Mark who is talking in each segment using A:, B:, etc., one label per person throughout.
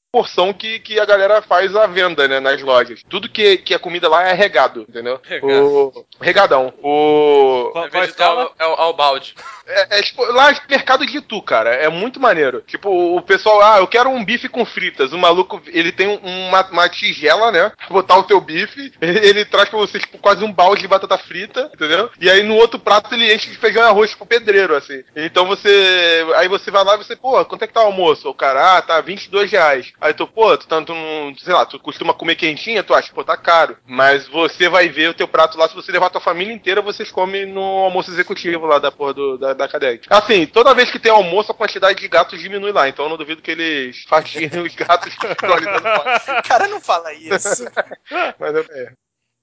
A: porção que a galera faz à venda, né, nas lojas. Tudo que é comida lá é regado, entendeu? Regadão.
B: Qual escala? É o balde.
A: Tipo, lá é mercado de Itu, cara. É muito maneiro. Tipo, o pessoal, eu quero um bife com fritas. O maluco, ele tem uma tigela, né? Pra botar o teu bife. Ele traz pra você, tipo, quase um balde de batata frita, entendeu? E aí no outro prato ele enche de feijão e arroz, tipo, pedreiro, assim. Então aí você vai lá e você, pô, quanto é que tá o almoço? O cara, tá R$22. Aí tu, pô, sei lá, tu costuma comer quentinha, tu acha, pô, tá caro. Mas você vai ver o teu prato lá, se você levar a tua família inteira, vocês comem no almoço executivo lá da porra da cadeia. Assim, toda vez que tem almoço, a quantidade de gatos diminui lá. Então eu não duvido que eles fastiem os gatos que estão ali dando fome.
C: O cara não fala isso.
A: Mas é.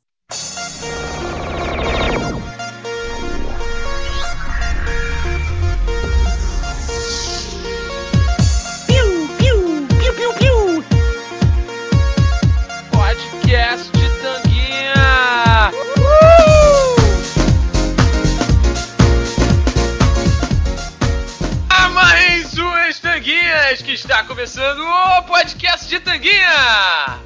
B: Podcast de Tanguinha! Mais umas Tanguinhas que está começando o Podcast de Tanguinha!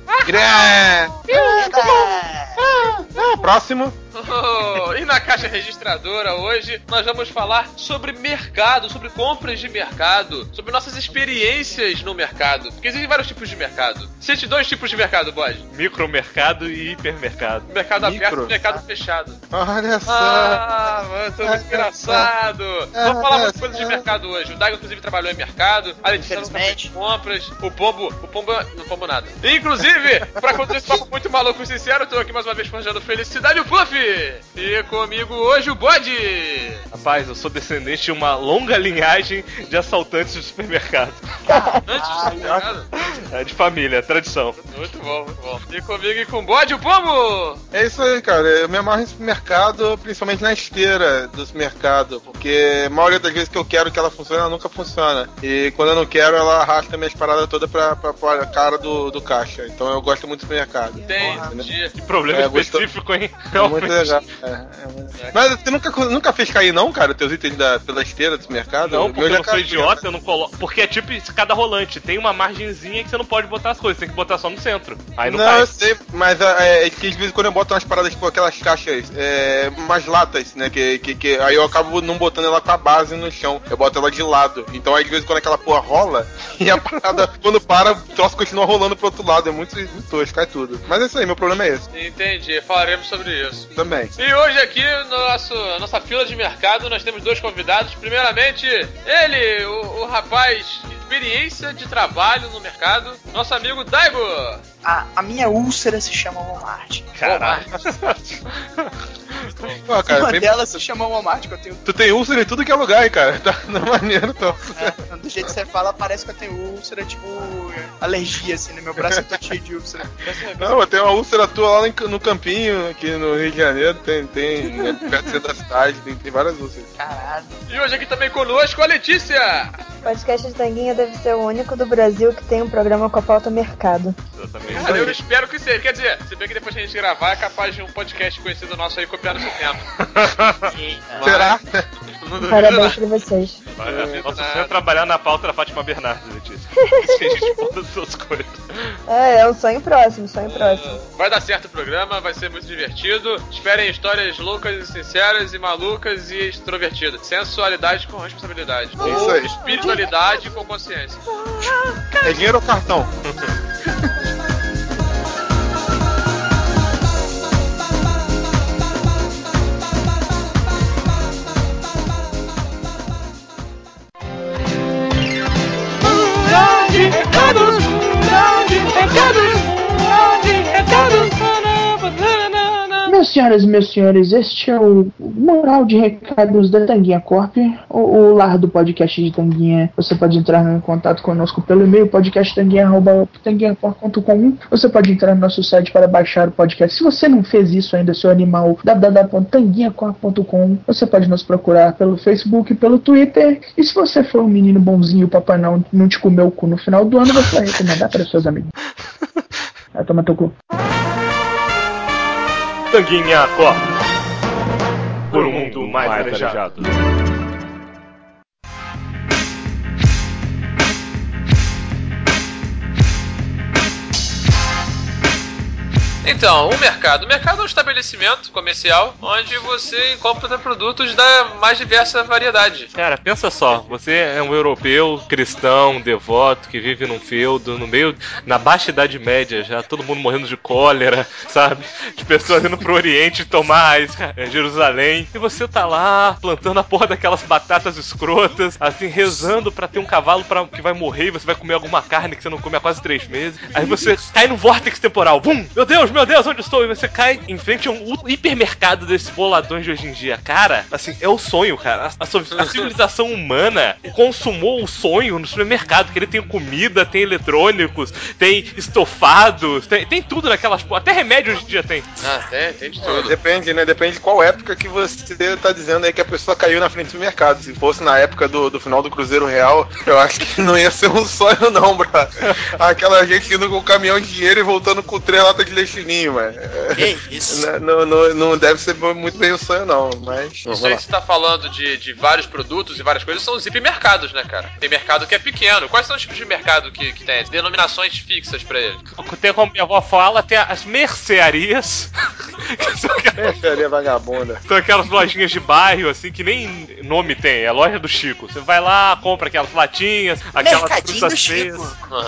A: Próximo.
B: E na caixa registradora hoje nós vamos falar sobre mercado, sobre compras de mercado, sobre nossas experiências no mercado. Porque existem vários tipos de mercado. Existem 2 tipos de mercado, Bode.
D: Micromercado e hipermercado.
B: Mercado aberto e mercado fechado.
A: Olha só.
B: Mano, tô muito engraçado. Vamos falar muitas coisas de mercado hoje. O Daigo, inclusive, trabalhou em mercado. A Letícia nunca fez compras. O Pombo nada. Inclusive, pra conduzir esse papo muito maluco e sincero, eu tô aqui mais uma vez forjando felicidade e o Fluffy. E comigo hoje o Bode.
D: Rapaz, eu sou descendente de uma longa linhagem de assaltantes de supermercado.
B: Antes de supermercado?
D: É de família, tradição.
B: Muito bom, muito bom. E comigo e com o Bode, o Pombo.
A: É isso aí, cara. Eu me amarro em supermercado, principalmente na esteira do supermercado, porque a maioria das vezes que eu quero que ela funcione, ela nunca funciona. E quando eu não quero, ela arrasta minhas paradas todas pra cara do caixa. Então eu gosto muito do supermercado.
B: Entendi.
D: Que problema específico, hein?
A: É muito legal. Mas você nunca fez cair, não, cara, teus itens pela esteira do supermercado?
D: Não, porque eu não sou idiota, eu não coloco. Porque é tipo escada rolante, tem uma margenzinha que você não pode botar as coisas, tem que botar só no centro. Aí não cai.
A: Eu sei, mas que de vez em quando eu boto umas paradas, tipo aquelas caixas, umas latas, né, que aí eu acabo não botando ela com a base no chão, eu boto ela de lado. Então aí de vez em quando aquela porra rola, e a parada, quando para, o troço continua rolando pro outro lado, é muito tosco, cai tudo. Mas é isso aí, meu problema é esse.
B: Entendi, falaremos sobre isso.
A: Também.
B: E hoje aqui, nossa fila de mercado, nós temos 2 convidados. Primeiramente, ele, o rapaz, experiência de trabalho no mercado, nosso amigo Daigo.
C: A minha úlcera se chama Walmart.
D: Caralho.
A: Pô, cara,
C: Uma delas se chama Walmart, que eu tenho...
A: Tu tem úlcera em tudo que é lugar, hein, cara. Tá maneiro, então.
C: Do jeito que você fala, parece que eu tenho úlcera, tipo, alergia, assim, no meu braço eu tô cheio de úlcera.
A: Não, eu tenho uma úlcera tua lá no Campinho, aqui no Rio de Janeiro, tem né, perto do centro da cidade, tem várias úlceras.
C: Caralho.
B: E hoje aqui também conosco a Letícia.
E: O podcast de Tanguinha deve ser o único do Brasil que tem um programa com a pauta mercado.
B: Cara, eu espero que seja. Quer dizer, se bem que depois que a gente gravar, é capaz de um podcast conhecido nosso aí copiar no seu tempo.
A: Será?
E: Parabéns pra vocês.
D: Nosso sonho é trabalhar na pauta da Fátima Bernardes, Letícia. Isso que a gente conta as suas coisas.
E: É um sonho próximo,
B: Vai dar certo o programa, vai ser muito divertido. Esperem histórias loucas e sinceras e malucas e extrovertidas. Sensualidade com responsabilidade.
A: É isso aí.
B: Espiritualidade com consciência.
A: É dinheiro ou cartão?
F: Minhas senhoras e meus senhores, este é o Mural de Recados da Tanguinha Corp, o lar do podcast de Tanguinha. Você pode entrar em contato conosco pelo e-mail podcasttanguinha@tanguinhacorp.com. Você pode entrar no nosso site para baixar o podcast. Se você não fez isso ainda, seu animal, www.tanguinhacorp.com. Você pode nos procurar pelo Facebook, pelo Twitter. E se você for um menino bonzinho e o papai não te comeu o cu no final do ano, você vai recomendar para seus amigos. Vai tomar teu cu.
D: Tanguinha Corp. Por um mundo mais arejado.
B: Então, o mercado. O mercado é um estabelecimento comercial onde você compra produtos da mais diversa variedade.
D: Cara, pensa só, você é um europeu, cristão, devoto, que vive num feudo, na baixa idade média já, todo mundo morrendo de cólera, sabe? De pessoas indo pro Oriente tomar Jerusalém, e você tá lá, plantando a porra daquelas batatas escrotas, assim, rezando pra ter um cavalo que vai morrer e você vai comer alguma carne que você não come há quase 3 meses. Aí você cai no vórtice temporal, bum! Meu Deus, onde estou? E você cai em frente a um hipermercado desses boladões de hoje em dia. Cara, assim, é o sonho, cara. A civilização humana consumou o sonho no supermercado, que ele tem comida, tem eletrônicos, tem estofados, tem tudo naquelas porra. Até remédio hoje em dia tem.
B: Ah, tem de tudo.
A: Depende, né? Depende de qual época que você tá dizendo aí que a pessoa caiu na frente do mercado. Se fosse na época do final do Cruzeiro Real, eu acho que não ia ser um sonho, não, bra. Aquela gente indo com o caminhão de dinheiro e voltando com 3 latas de leitinho, mano.
C: Que isso?
A: Não deve ser muito bem um sonho, não, mas...
B: Isso aí que você tá falando de vários produtos e várias coisas são os hipermercados, né, cara? Tem mercado que é pequeno. Quais são os tipos de mercado que tem? Denominações fixas pra ele.
D: Tem, como minha avó fala, tem as mercearias.
A: Mercearia vagabunda.
D: São aquelas lojinhas de bairro, assim, que nem nome tem. É a loja do Chico. Você vai lá, compra aquelas latinhas, aquelas
C: Mercadinho do Chico.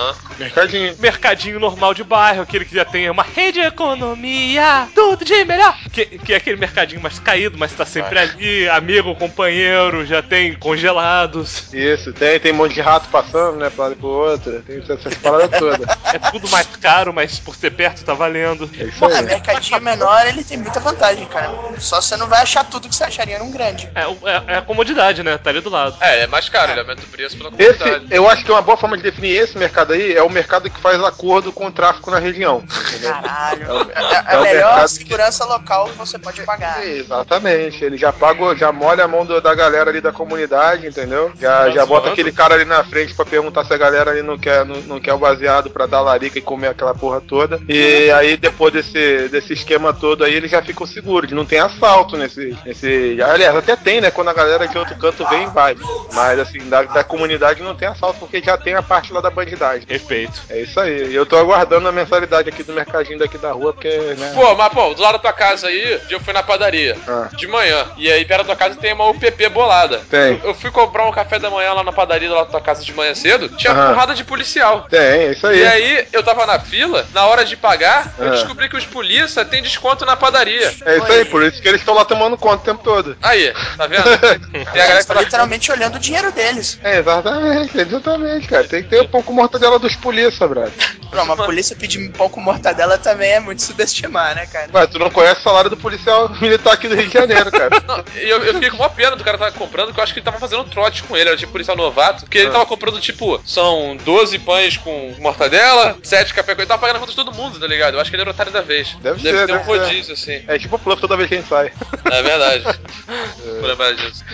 B: Uhum.
A: Mercadinho
D: normal de bairro, aquele que já tem uma rede de economia, tudo de melhor. Que é aquele mercadinho mais caído, mas tá sempre ali, amigo, companheiro, já tem congelados.
A: Isso, tem um monte de rato passando, né, pra um lado e pro outro. Tem essas paradas todas.
D: É tudo mais caro, mas por ser perto tá valendo.
A: É isso aí.
C: Mercadinho menor, ele tem muita vantagem, cara. Só você não vai achar tudo que você acharia num grande.
D: É a comodidade, né? Tá ali do lado.
B: É mais caro, ele aumenta o preço pela comodidade.
A: Eu acho que uma boa forma de definir esse mercado aí é o mercado que faz acordo com o tráfico na região. Entendeu?
C: Caralho. É a melhor segurança local que você pode pagar.
A: Exatamente. Ele já molha a mão da galera ali da comunidade, entendeu? Já bota aquele cara ali na frente pra perguntar se a galera ali não quer o baseado pra dar larica e comer aquela porra toda. E aí, depois desse esquema todo aí, eles já ficam seguros. Não tem assalto nesse... Aliás, até tem, né? Quando a galera de outro canto vem, vai. Mas, assim, da comunidade não tem assalto, porque já tem a parte lá da bandidagem.
D: Respeito.
A: É isso aí. E eu tô aguardando a mensalidade aqui do mercadinho daqui da rua, porque, né?
B: Pô, do lado da tua casa aí, eu fui na padaria. De manhã. E aí, perto da tua casa tem uma UPP bolada.
A: Tem.
B: Eu fui comprar um café da manhã lá na padaria lá da tua casa de manhã cedo, tinha porrada de policial.
A: Tem, é isso aí.
B: E aí, eu tava na fila, na hora de pagar, eu descobri que os polícia têm desconto na padaria.
A: É isso aí, por isso que eles estão lá tomando conta o tempo todo.
B: Aí, tá vendo? E a
C: Eles estão literalmente olhando o dinheiro deles.
A: Exatamente, cara. Tem que ter um pouco mortadela dos polícia, brother.
C: Não, uma polícia pedir um pouco mortadela também é muito subestimar, né, cara?
A: Mas tu não conhece o salário do policial militar aqui do Rio de Janeiro, cara.
B: Não, eu fiquei com uma pena do cara que tava comprando, porque eu acho que ele tava fazendo trote com ele, era tipo policial novato, porque ele tava comprando, tipo, são 12 pães com mortadela, 7 café com ele, tava pagando a conta de todo mundo, tá ligado? Eu acho que ele era otário da vez.
A: Deve ser,
B: ter um rodízio, assim.
A: É tipo o Fluff toda vez que a gente sai.
B: É verdade. Vou lembrar disso.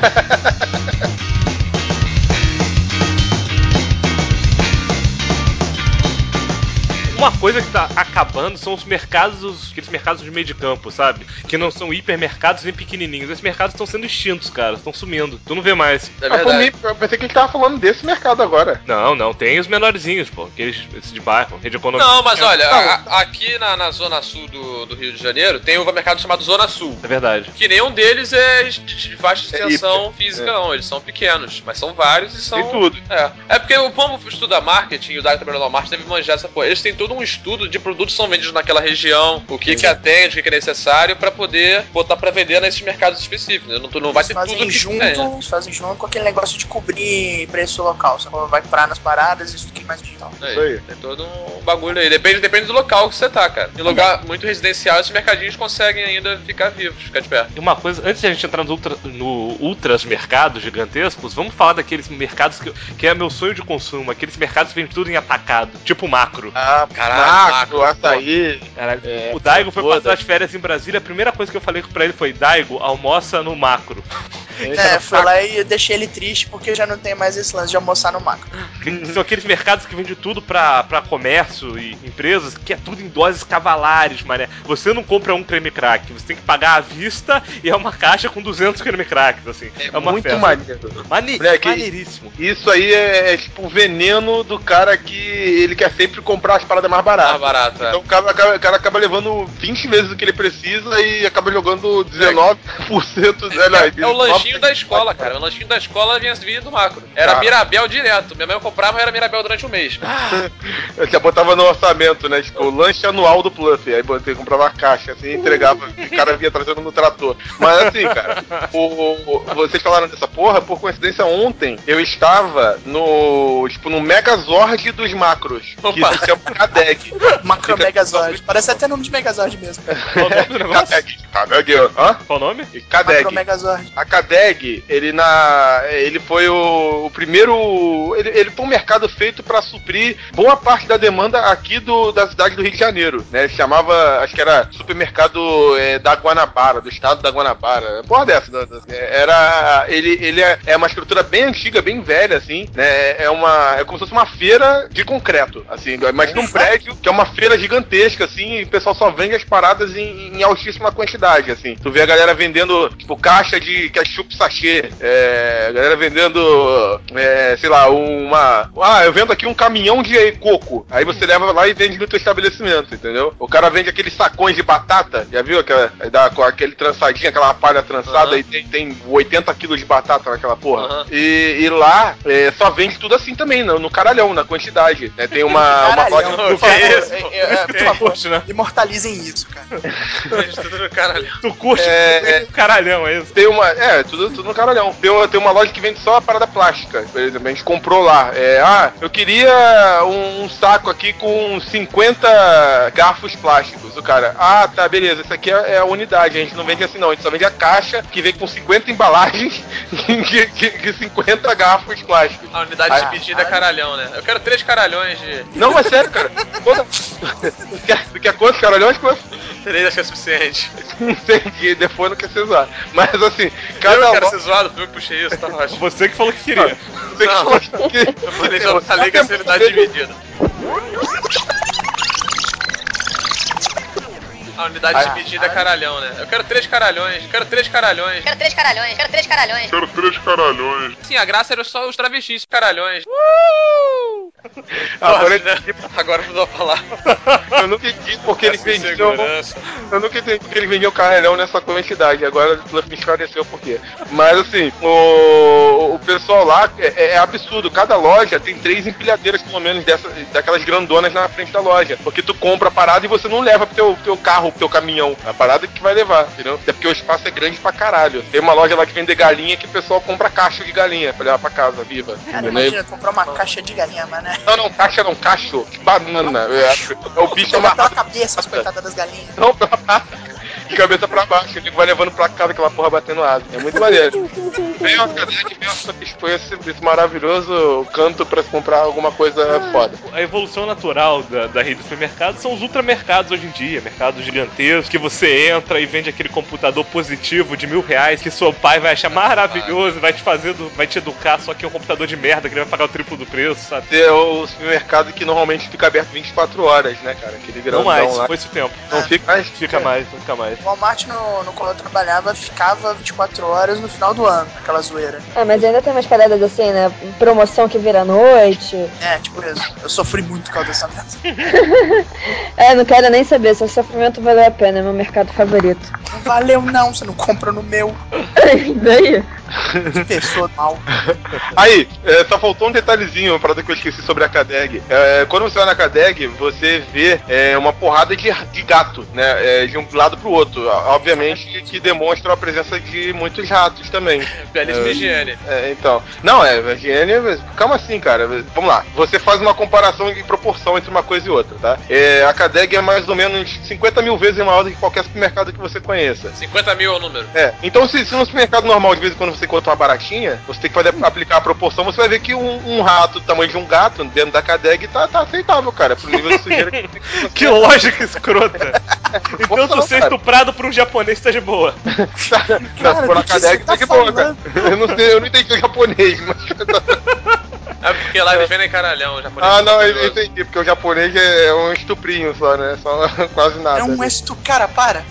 D: Uma coisa que tá acabando são os mercados, aqueles mercados de meio de campo, sabe? Que não são hipermercados nem pequenininhos. Esses mercados estão sendo extintos, cara. Estão sumindo. Tu não vê mais.
B: É verdade.
A: Eu pensei que a gente tava falando desse mercado agora.
D: Não. Tem os menorzinhos, pô. Esse de bairro, rede econômica.
B: Não, mas olha, aqui na zona sul do Rio de Janeiro tem um mercado chamado Zona Sul.
D: É verdade.
B: Que nenhum deles é de vasta extensão física, não. Eles são pequenos, mas são vários e são...
A: Tem tudo.
B: É porque o Pombo estuda marketing e o Dario trabalhou no marketing deve manjar essa porra. Eles têm todo um estudo de produtos que são vendidos naquela região, o que atende, o que é necessário pra poder botar pra vender nesses mercados específicos. Não vai ter tudo
C: Eles fazem junto com aquele negócio de cobrir preço local. Você vai comprar nas paradas, isso aqui mais digital.
A: Isso aí.
B: Tem todo um bagulho aí. Depende do local que você tá, cara. Em lugar muito residencial, esses mercadinhos conseguem ainda ficar vivos, ficar de pé.
D: E uma coisa, antes de a gente entrar no ultras mercados gigantescos, vamos falar daqueles mercados que é meu sonho de consumo, aqueles mercados que vendem tudo em atacado, tipo macro.
A: Caralho, açaí.
D: Caralho. O Daigo foi passar as férias em Brasília, a primeira coisa que eu falei pra ele foi: Daigo, almoça no macro.
C: Fui lá e deixei ele triste porque já não tem mais esse lance de almoçar no macro.
D: São aqueles mercados que vendem tudo pra comércio e empresas, que é tudo em doses cavalares, mané. Você não compra um creme crack, você tem que pagar à vista e é uma caixa com 200 creme cracks, assim. É uma
A: muito
D: festa.
A: maneiro.
D: Maneiríssimo.
A: Isso aí é tipo o veneno do cara que ele quer sempre comprar as paradas mais baratas.
B: Mais barato,
A: Então o cara acaba levando 20 vezes o que ele precisa e acaba jogando 19%.
B: É o lanchinho da escola, cara. O lanchinho da escola vinha do macro. Era Mirabel direto. Minha mãe comprava e era Mirabel durante o mês.
A: Eu já botava no orçamento, né? Tipo, o lanche anual do Pluff. Aí botei, comprava a caixa, assim, entregava. O cara vinha trazendo no trator. Mas assim, cara, vocês falaram dessa porra, por coincidência, ontem eu estava no Megazord dos macros.
B: Opa.
A: Que se chama Cadeg.
C: Macro Megazord. Parece até nome de Megazord mesmo.
D: Qual o nome do negócio?
A: Cadeg. Hã?
D: Qual o nome?
A: Cadeg.
C: Macro Megazord.
A: A Cadeg, ele foi o primeiro. Ele foi um mercado feito para suprir boa parte da demanda aqui da cidade do Rio de Janeiro, né? Ele chamava, acho que era supermercado da Guanabara, do estado da Guanabara. Porra dessa. Ele é uma estrutura bem antiga, bem velha, assim, né? É como se fosse uma feira de concreto, assim. Imagina um prédio que é uma feira gigantesca, assim, e o pessoal só vende as paradas em altíssima quantidade, assim. Tu vê a galera vendendo, tipo, caixa de ketchup sachê, a galera vendendo, sei lá, eu vendo aqui um caminhão de coco. Aí você leva lá e vende no teu estabelecimento, entendeu? O cara vende aqueles sacões de batata, já viu? Com aquele trançadinho, aquela palha trançada, e tem 80 quilos de batata naquela porra. E lá só vende tudo assim também, no caralhão, na quantidade. Né? Tem uma loja...
C: Por favor, imortalizem isso, cara.
B: Tudo no caralhão.
D: Tu curte caralhão, é isso?
A: Tudo no caralhão. Tem uma loja que vende só a parada plástica, por exemplo. A gente comprou lá. Eu queria um saco aqui com 50 garfos plásticos. O cara, tá, beleza, isso aqui é a unidade. A gente não vende assim não, a gente só vende a caixa que vem com 50 embalagens de 50 garfos plásticos.
B: A unidade de medida é caralhão, né? Eu quero 3 caralhões de...
A: Não, mas sério, cara. Tu quer quantos caralhões?
B: 3 acho que é suficiente.
A: Entendi, depois não quer ser zoado. Mas assim,
B: eu quero ser zoado, foi eu que puxei isso, tá ótimo.
D: Você que falou que queria.
A: Você que falou que queria.
B: Eu falei que essa unidade de medida. A unidade de medida é caralhão, né? Eu quero 3 caralhões. Quero 3 caralhões. Sim, a graça era só os travestis caralhões. Agora não vou falar.
A: Eu nunca entendi porque eles vendiam. Eu nunca entendi porque eles vendiam caralhão nessa quantidade. Agora me esclareceu por quê. Mas assim, o pessoal lá é absurdo. Cada loja tem 3 empilhadeiras, pelo menos, daquelas grandonas na frente da loja. Porque tu compra a parada e você não leva pro teu carro, pro teu caminhão. A parada que vai levar, entendeu? Até porque o espaço é grande pra caralho. Tem uma loja lá que vende galinha que o pessoal compra caixa de galinha pra levar pra casa, viva.
C: Cara, imagina comprar uma caixa de galinha, mané.
A: Não, caixa não, cacho. Que banana. É o bicho
C: amarrado. Pela
A: cabeça,
C: as coitadas das galinhas.
A: Não, pela pata. De cabeça pra baixo, ele vai levando pra casa aquela porra batendo asa. É muito maneiro. Vem uma Cadeg, vem esse maravilhoso canto pra se comprar alguma coisa foda.
D: A evolução natural da rede de supermercados são os ultramercados hoje em dia, mercados gigantescos, que você entra e vende aquele computador positivo de R$1.000 que seu pai vai achar maravilhoso, vai te educar, só que é um computador de merda que ele vai pagar o triplo do preço, sabe?
A: É o supermercado que normalmente fica aberto 24 horas, né, cara? Aquele grandão
D: não mais,
A: lá.
D: foi esse tempo.
A: Não fica mais?
D: Fica mais, nunca mais.
C: O Walmart, no qual eu trabalhava, ficava 24 horas no final do ano, aquela zoeira.
E: Mas ainda tem umas paradas assim, né? Promoção que vira noite.
C: Tipo isso. Eu sofri muito por causa dessa merda.
E: Não quero nem saber. Seu sofrimento valeu a pena, é meu mercado favorito.
C: Não valeu não, você não compra no meu.
E: Daí?
C: Que pessoa mal.
A: Aí, só faltou um detalhezinho, uma parada que eu esqueci sobre a Cadeg. Quando você vai na Cadeg, você vê uma porrada de gato, né? De um lado pro outro. Obviamente que demonstra a presença de muitos ratos também.
B: Belíssima higiene.
A: Então. Não, higiene. Calma assim, cara. Vamos lá. Você faz uma comparação de proporção entre uma coisa e outra, tá? A Cadeg é mais ou menos 50 mil vezes maior do que qualquer supermercado que você conheça.
B: 50 mil é o número.
A: Então, se no supermercado normal, de vez em quando você encontra uma baratinha, você tem que aplicar a proporção, você vai ver que um rato do tamanho de um gato dentro da Cadeg tá aceitável, cara. Pro nível de sujeira que
D: Que lógica escrota. Então tu ser estuprado por um japonês tá de boa.
A: Não, por uma cadeia que tá de boa, cara. Eu não entendi o japonês, mas...
B: É porque lá eles vendem caralhão, o japonês.
A: Ah, não, eu entendi, porque o japonês é um estuprinho só, né? Só quase nada.
C: É um cara, para!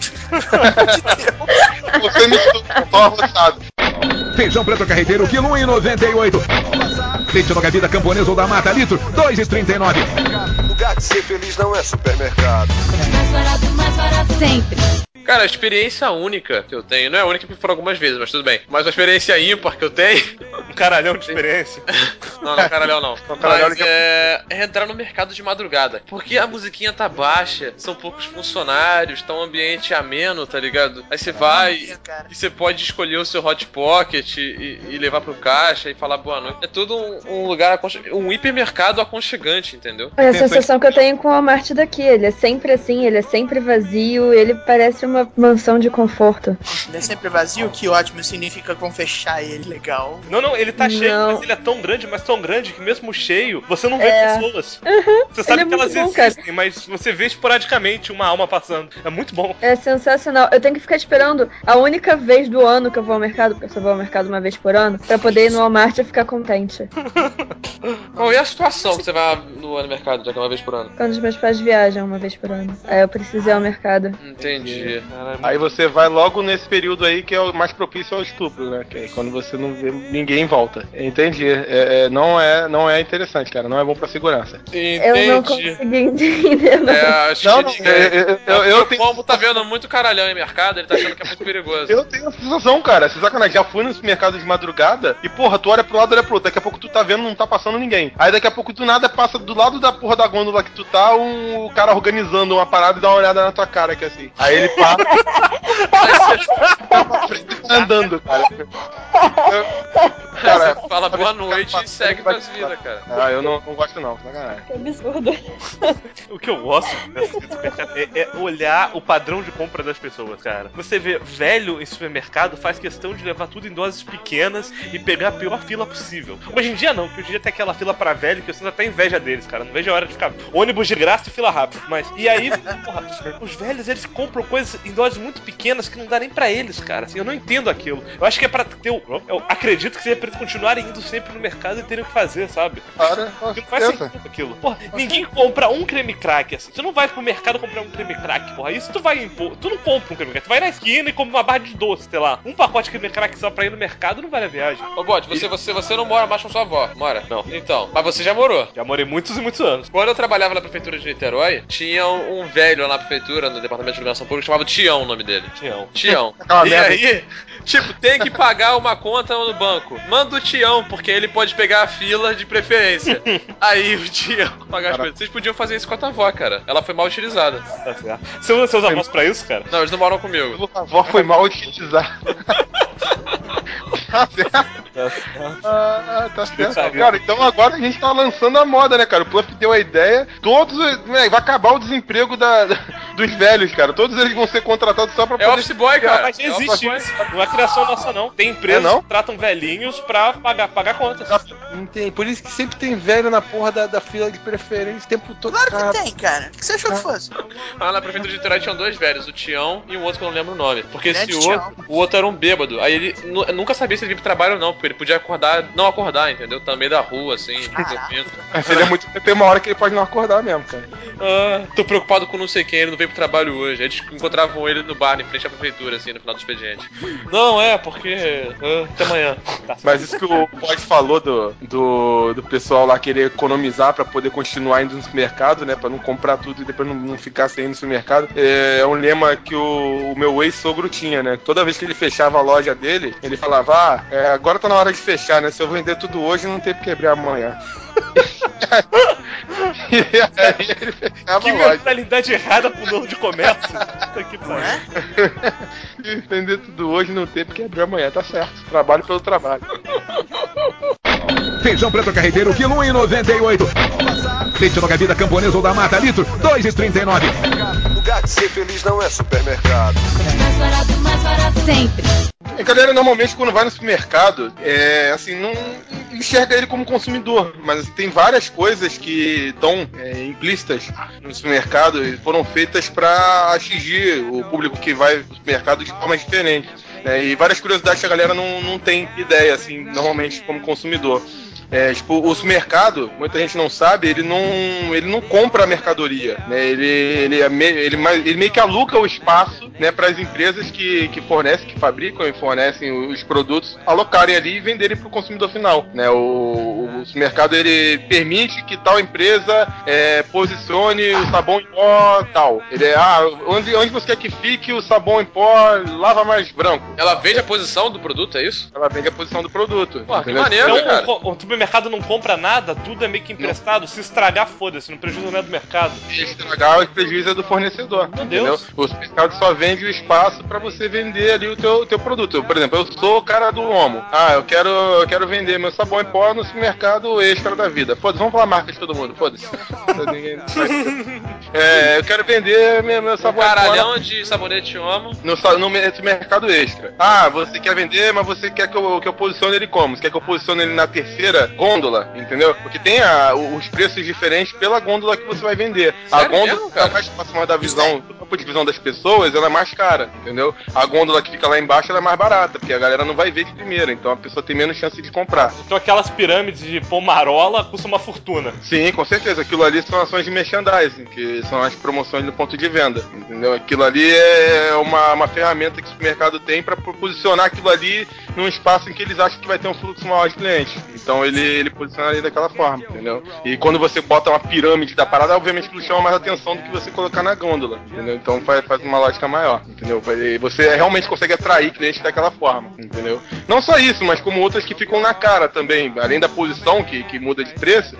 A: Você me estupra, tô arrochado.
G: Feijão preto carreteiro, quilo 1,98. Leite no Gavida camponês ou da Mata, litro, 2,39.
H: Lugar de ser feliz não é supermercado.
I: Mais barato sempre.
B: Cara, a experiência única que eu tenho, não é única por algumas vezes, mas tudo bem. Mas a experiência ímpar que eu tenho...
D: Um caralhão de experiência.
B: Não, caralhão não. Mas é entrar no mercado de madrugada. Porque a musiquinha tá baixa, são poucos funcionários, tá um ambiente ameno, tá ligado? Aí você vai e você pode escolher o seu hot pocket e levar pro caixa e falar boa noite. É tudo um lugar, um hipermercado aconchegante, entendeu?
E: É a sensação que eu tenho com o Walmart daqui. Ele é sempre assim, ele é sempre vazio, ele parece uma mansão de conforto.
C: Ele é sempre vazio? Que ótimo, significa como fechar ele, legal.
D: Não, ele tá cheio, mas ele é tão grande que mesmo cheio, você não vê pessoas. Você sabe que elas existem, mas você vê esporadicamente uma alma passando. É muito bom.
E: É sensacional. Eu tenho que ficar esperando a única vez do ano que eu vou ao mercado, porque eu só vou ao mercado uma vez por ano, pra poder ir no Walmart e ficar contente.
B: Qual é a situação que você vai no mercado, já que é uma vez por ano?
E: Quando os meus pais viajam uma vez por ano. Aí eu preciso ir ao mercado.
B: Entendi.
A: Aí você vai logo nesse período aí que é o mais propício ao estupro, né? Que é quando você não vê ninguém em volta. Entendi. Não é interessante, cara. Não é bom pra segurança.
B: Entendi.
E: Eu não consegui entender, não.
B: Acho que o Pombo tá vendo muito caralhão em mercado, ele tá achando que é muito perigoso.
A: Eu tenho a sensação, cara. Você sacanagem. Já fui no supermercado de madrugada e, porra, tu olha pro lado, olha pro outro. Daqui a pouco tu tá vendo, não tá passando ninguém. Aí daqui a pouco do nada passa do lado da porra da gôndola que tu tá, um cara organizando uma parada e dá uma olhada na tua cara, que é assim. Aí ele passa. Andando, cara.
B: Cara, fala boa noite e segue com as vidas, cara.
A: Ah, eu não gosto não, sacanagem.
E: Que absurdo.
D: O que eu gosto desse supermercado é olhar o padrão de compra das pessoas, cara. Você vê velho em supermercado, faz questão de levar tudo em doses pequenas e pegar a pior fila possível. Hoje em dia não, porque hoje em dia tem aquela fila pra velho que eu sinto até inveja deles, cara. Não vejo a hora de ficar ônibus de graça e fila rápida. Mas, e aí, porra, os velhos, eles compram coisas em doses muito pequenas que não dá nem pra eles, cara. Assim, eu não entendo aquilo. Eu acho que é pra ter eu acredito que seja pra eles continuarem indo sempre no mercado e terem o que fazer, sabe?
A: Cara,
D: não faz sentido aquilo. Porra, ninguém compra um creme crack assim. Você não vai pro mercado comprar um creme crack, porra. Isso tu vai impor. Tu não compra um creme crack. Tu vai na esquina e compra uma barra de doce, sei lá. Um pacote de creme crack só pra ir no mercado não vale a viagem.
B: Ô, Bode, você não mora mais com sua avó, mora?
D: Não.
B: Então, mas você já morou.
D: Já morei muitos e muitos anos.
B: Quando eu trabalhava na prefeitura de Niterói, tinha um velho lá na prefeitura, no departamento de iluminação pública, chamava Tião o nome dele. Tião. E aí, tipo, tem que pagar uma conta no banco. Manda o Tião, porque ele pode pegar a fila de preferência. Aí o Tião pagar as coisas. Vocês podiam fazer isso com a tua avó, cara. Ela foi mal utilizada.
D: Tá certo. Você usa seus avós pra isso, cara?
B: Não, eles não moram comigo.
A: A avó foi mal utilizada. Tá certo. Tá certo. Cara, então agora a gente tá lançando a moda, né, cara? O Pluff deu a ideia. Todos. Vai acabar o desemprego dos velhos, cara. Todos eles vão ser contratados só pra poder.
B: É office boy, cara.
D: Mas existe isso. Não é criação nossa, não. Tem empresas que tratam velhinhos pra pagar contas.
A: Entendi. Por isso que sempre tem velho na porra da fila de preferência o tempo todo.
C: Claro que tem, cara. O que você achou que fosse?
B: Ah, na prefeitura de Niterói tinham dois velhos, o Tião e um outro que eu não lembro o nome. Porque esse outro era um bêbado. Aí ele nunca sabia se ele ia pro trabalho ou não, porque ele podia acordar, não acordar, entendeu? Tá no meio da rua, assim,
A: Mas ele é muito. Tem uma hora que ele pode não acordar mesmo, cara.
B: Tô preocupado com não sei quem, ele não veio pro trabalho hoje. Aí eles encontravam ele no bar, em frente à prefeitura, assim, no final do expediente. Não, porque. Até amanhã.
A: Mas isso que o Pod falou do pessoal lá querer economizar pra poder continuar indo no supermercado, né? Pra não comprar tudo e depois não ficar sem ir no supermercado. É um lema que o meu ex-sogro tinha, né? Toda vez que ele fechava a loja dele, ele falava, agora tá na hora de fechar, né? Se eu vender tudo hoje, não tem que abrir amanhã.
D: E aí ele fechava que mentalidade errada pro dono de comércio. Aqui,
A: vender tudo hoje, não tem porque abrir amanhã, tá certo. Trabalho pelo trabalho.
G: Feijão preto carreteiro, quilo 1,98. Leite no Gavida camponês ou da Mata, litro, 2,39.
H: Lugar de ser feliz não é supermercado.
I: Mais barato sempre.
A: A galera normalmente quando vai no supermercado, assim, não enxerga ele como consumidor, mas tem várias coisas que estão implícitas no supermercado e foram feitas para atingir o público que vai no supermercado de forma diferente. E várias curiosidades que a galera não tem ideia, assim, normalmente, como consumidor. Tipo, o supermercado, muita gente não sabe, ele não compra a mercadoria, né? Ele meio que aluga o espaço, né, para as empresas que fornecem, que fabricam e fornecem os produtos, alocarem ali e venderem para o consumidor final, né? O supermercado, ele permite que tal empresa posicione o sabão em pó tal. Ele onde você quer que fique o sabão em pó, lava mais branco.
B: Ela vende a posição do produto, é isso?
A: Ela vende a posição do produto.
B: Pô, que maneiro,
D: então,
B: cara.
D: O supermercado não compra nada, tudo é meio que emprestado. Se estragar, foda-se, não prejuízo não é do mercado.
A: Se estragar, o prejuízo é do fornecedor.
D: Meu Deus.
A: O supermercado só vende o espaço pra você vender ali o teu produto. Por exemplo, eu sou o cara do Omo. Eu quero vender meu sabão em pó no supermercado Extra da vida. Foda-se, vamos falar marca de todo mundo, foda-se. Eu quero vender meu sabão em pó.
B: Caralhão de sabonete Omo.
A: No supermercado Extra. Você quer vender, mas você quer que eu posicione ele como? Você quer que eu posicione ele na terceira gôndola, entendeu? Porque tem os preços diferentes pela gôndola que você vai vender.
B: Sério
A: A gôndola
B: mesmo,
A: que tá mais próxima da visão, do campo de visão das pessoas, ela é mais cara, entendeu? A gôndola que fica lá embaixo, ela é mais barata, porque a galera não vai ver de primeira, então a pessoa tem menos chance de comprar.
D: Então aquelas pirâmides de pomarola custam uma fortuna.
A: Sim, com certeza. Aquilo ali são ações de merchandising, que são as promoções do ponto de venda, entendeu? Aquilo ali é uma ferramenta que o supermercado tem para posicionar aquilo ali num espaço em que eles acham que vai ter um fluxo maior de clientes. Então ele posiciona ali daquela forma, entendeu? E quando você bota uma pirâmide da parada, obviamente que chama mais atenção do que você colocar na gôndola, entendeu? Então faz uma lógica maior, entendeu? E você realmente consegue atrair clientes daquela forma, entendeu? Não só isso, mas como outras que ficam na cara também. Além da posição que muda de preço,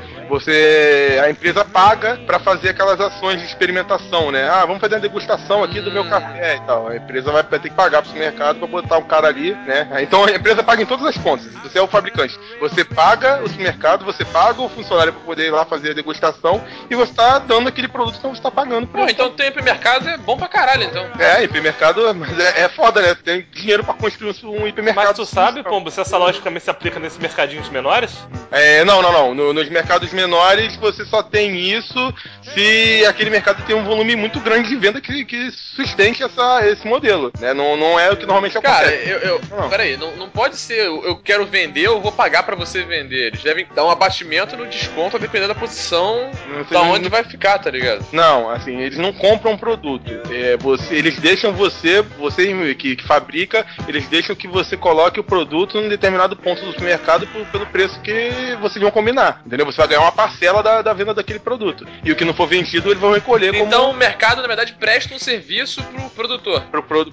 A: a empresa paga para fazer aquelas ações de experimentação, né? Vamos fazer uma degustação aqui do meu café e tal. A empresa vai ter que pagar pro supermercado para botar um cara ali, né? Então a empresa paga em todas as pontas. Você é o fabricante. Você paga o supermercado, você paga o funcionário para poder ir lá fazer a degustação e você tá dando aquele produto que você tá pagando pra ele.
B: Então ter hipermercado é bom pra caralho, então.
A: Hipermercado, mas é foda, né? Tem dinheiro pra construir um hipermercado.
D: Mas tu sabe, Pombo, se essa lógica também se aplica nesses mercadinhos menores?
A: Não. Nos mercados menores você só tem isso se aquele mercado tem um volume muito grande de venda que sustente esse modelo, né? Não é o que normalmente acontece.
B: Cara, peraí, não pode ser eu quero vender, eu vou pagar pra você vender. Eles devem dar um abatimento no desconto a depender da posição da onde vai ficar, tá ligado?
A: Não, assim, eles não compram produto. Eles deixam você que fabrica, eles deixam que você coloque o produto em determinado ponto do supermercado pelo preço que vocês vão combinar, entendeu? Você vai ganhar uma parcela da venda daquele produto. E o que não for vendido, eles vão recolher
B: Então o mercado, na verdade, presta um serviço pro produtor.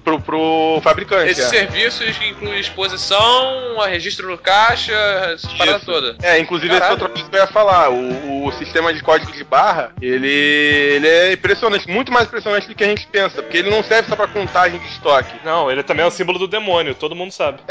A: Pro fabricante.
B: Esses serviços que incluem exposição, registro no caixa, essas paradas todas.
A: Inclusive essa outra coisa que eu ia falar. O sistema de código de barra, ele é impressionante, muito mais impressionante do que a gente pensa, porque ele não serve só pra contagem de estoque.
D: Não, ele também é o símbolo do demônio, todo mundo sabe.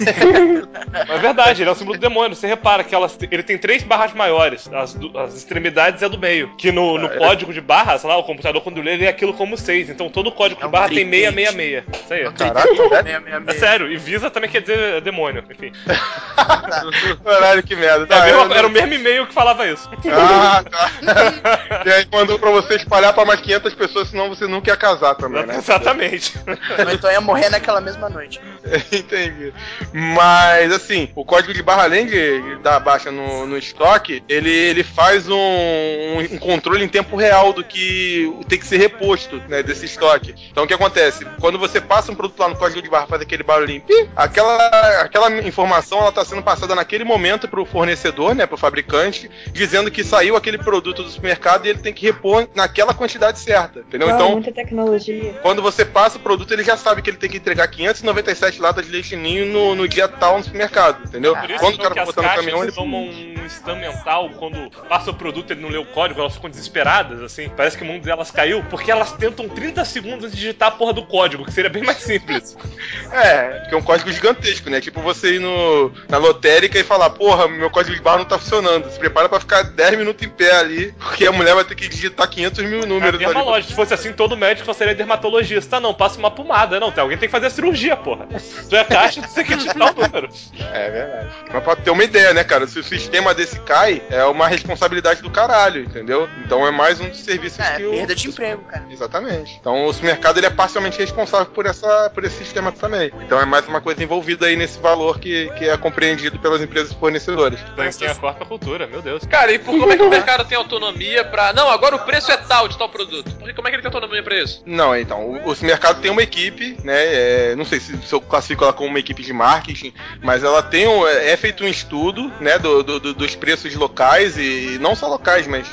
D: É verdade, ele é o símbolo do demônio. Você repara que ele tem 3 barras maiores, as extremidades é do meio. Que no código de barra, sei lá, o computador quando lê, ele é aquilo como 6. Então todo código de barra tem 666. Isso aí.
A: Caralho,
D: é sério, e Visa também quer dizer demônio, enfim.
A: Caralho, que merda.
D: Era o mesmo e-mail que falava isso.
A: Tá. E aí mandou pra você espalhar pra mais 500 pessoas, senão você nunca ia casar também, né?
D: Exatamente.
C: Então ia morrer naquela mesma noite.
A: Entendi. Mas, assim, o código de barra, além de dar baixa no estoque, ele faz um controle em tempo real do que tem que ser reposto, né, desse estoque. Então, o que acontece? Quando você passa um produto lá no código de barra, faz aquele barulhinho, aquela informação, ela tá sendo passada naquele momento pro fornecedor, né, pro fabricante, dizendo que saiu aquele produto do supermercado e ele tem que repor naquela quantidade certa, entendeu? Então,
E: muita tecnologia.
A: Quando você passa o produto, ele já sabe que ele tem que entregar 597 latas de leite ninho no dia tal no supermercado, entendeu?
D: Por isso
A: quando o cara
D: que
A: tá
D: as
A: botando no
D: caixas
A: caminhão, ele
D: tomam um stan mental, quando passa o produto ele não lê o código, elas ficam desesperadas, assim. Parece que o mundo delas caiu, porque elas tentam 30 segundos de digitar a porra do código, que seria bem mais simples.
A: Que é um código gigantesco, né? Tipo você ir na lotérica e falar, porra, meu código de barra não tá funcionando. Se prepara pra ficar 10 minutos em pé ali, porque a mulher vai ter que digitar 500 mil números ali.
D: Lógico, se fosse assim, todo médico só seria dermatologista. Não, passa uma pomada. Não, alguém tem que fazer a cirurgia, porra. Tu é caixa, tu tem que digitar o número.
A: É verdade. Mas pra ter uma ideia, né, cara? Se o sistema desse cai, é uma responsabilidade do caralho, entendeu? Então é mais um dos serviços que
C: perda de emprego, cara.
A: Exatamente. Então o supermercado ele é parcialmente responsável por esse sistema também. Então é mais uma coisa envolvida aí nesse valor que é compreendido pelas empresas fornecedoras.
D: Tem a quarta cultura, meu Deus.
B: Cara, e como é que o mercado tem autonomia pra... Não, agora o preço é tal de tal produto. Porque como é que ele tem autonomia pra isso?
A: Não, então, o mercado tem uma equipe, né? Não sei se eu classifico ela como uma equipe de marketing, mas ela tem é feito um estudo, né? Dos preços locais, e não só locais, mas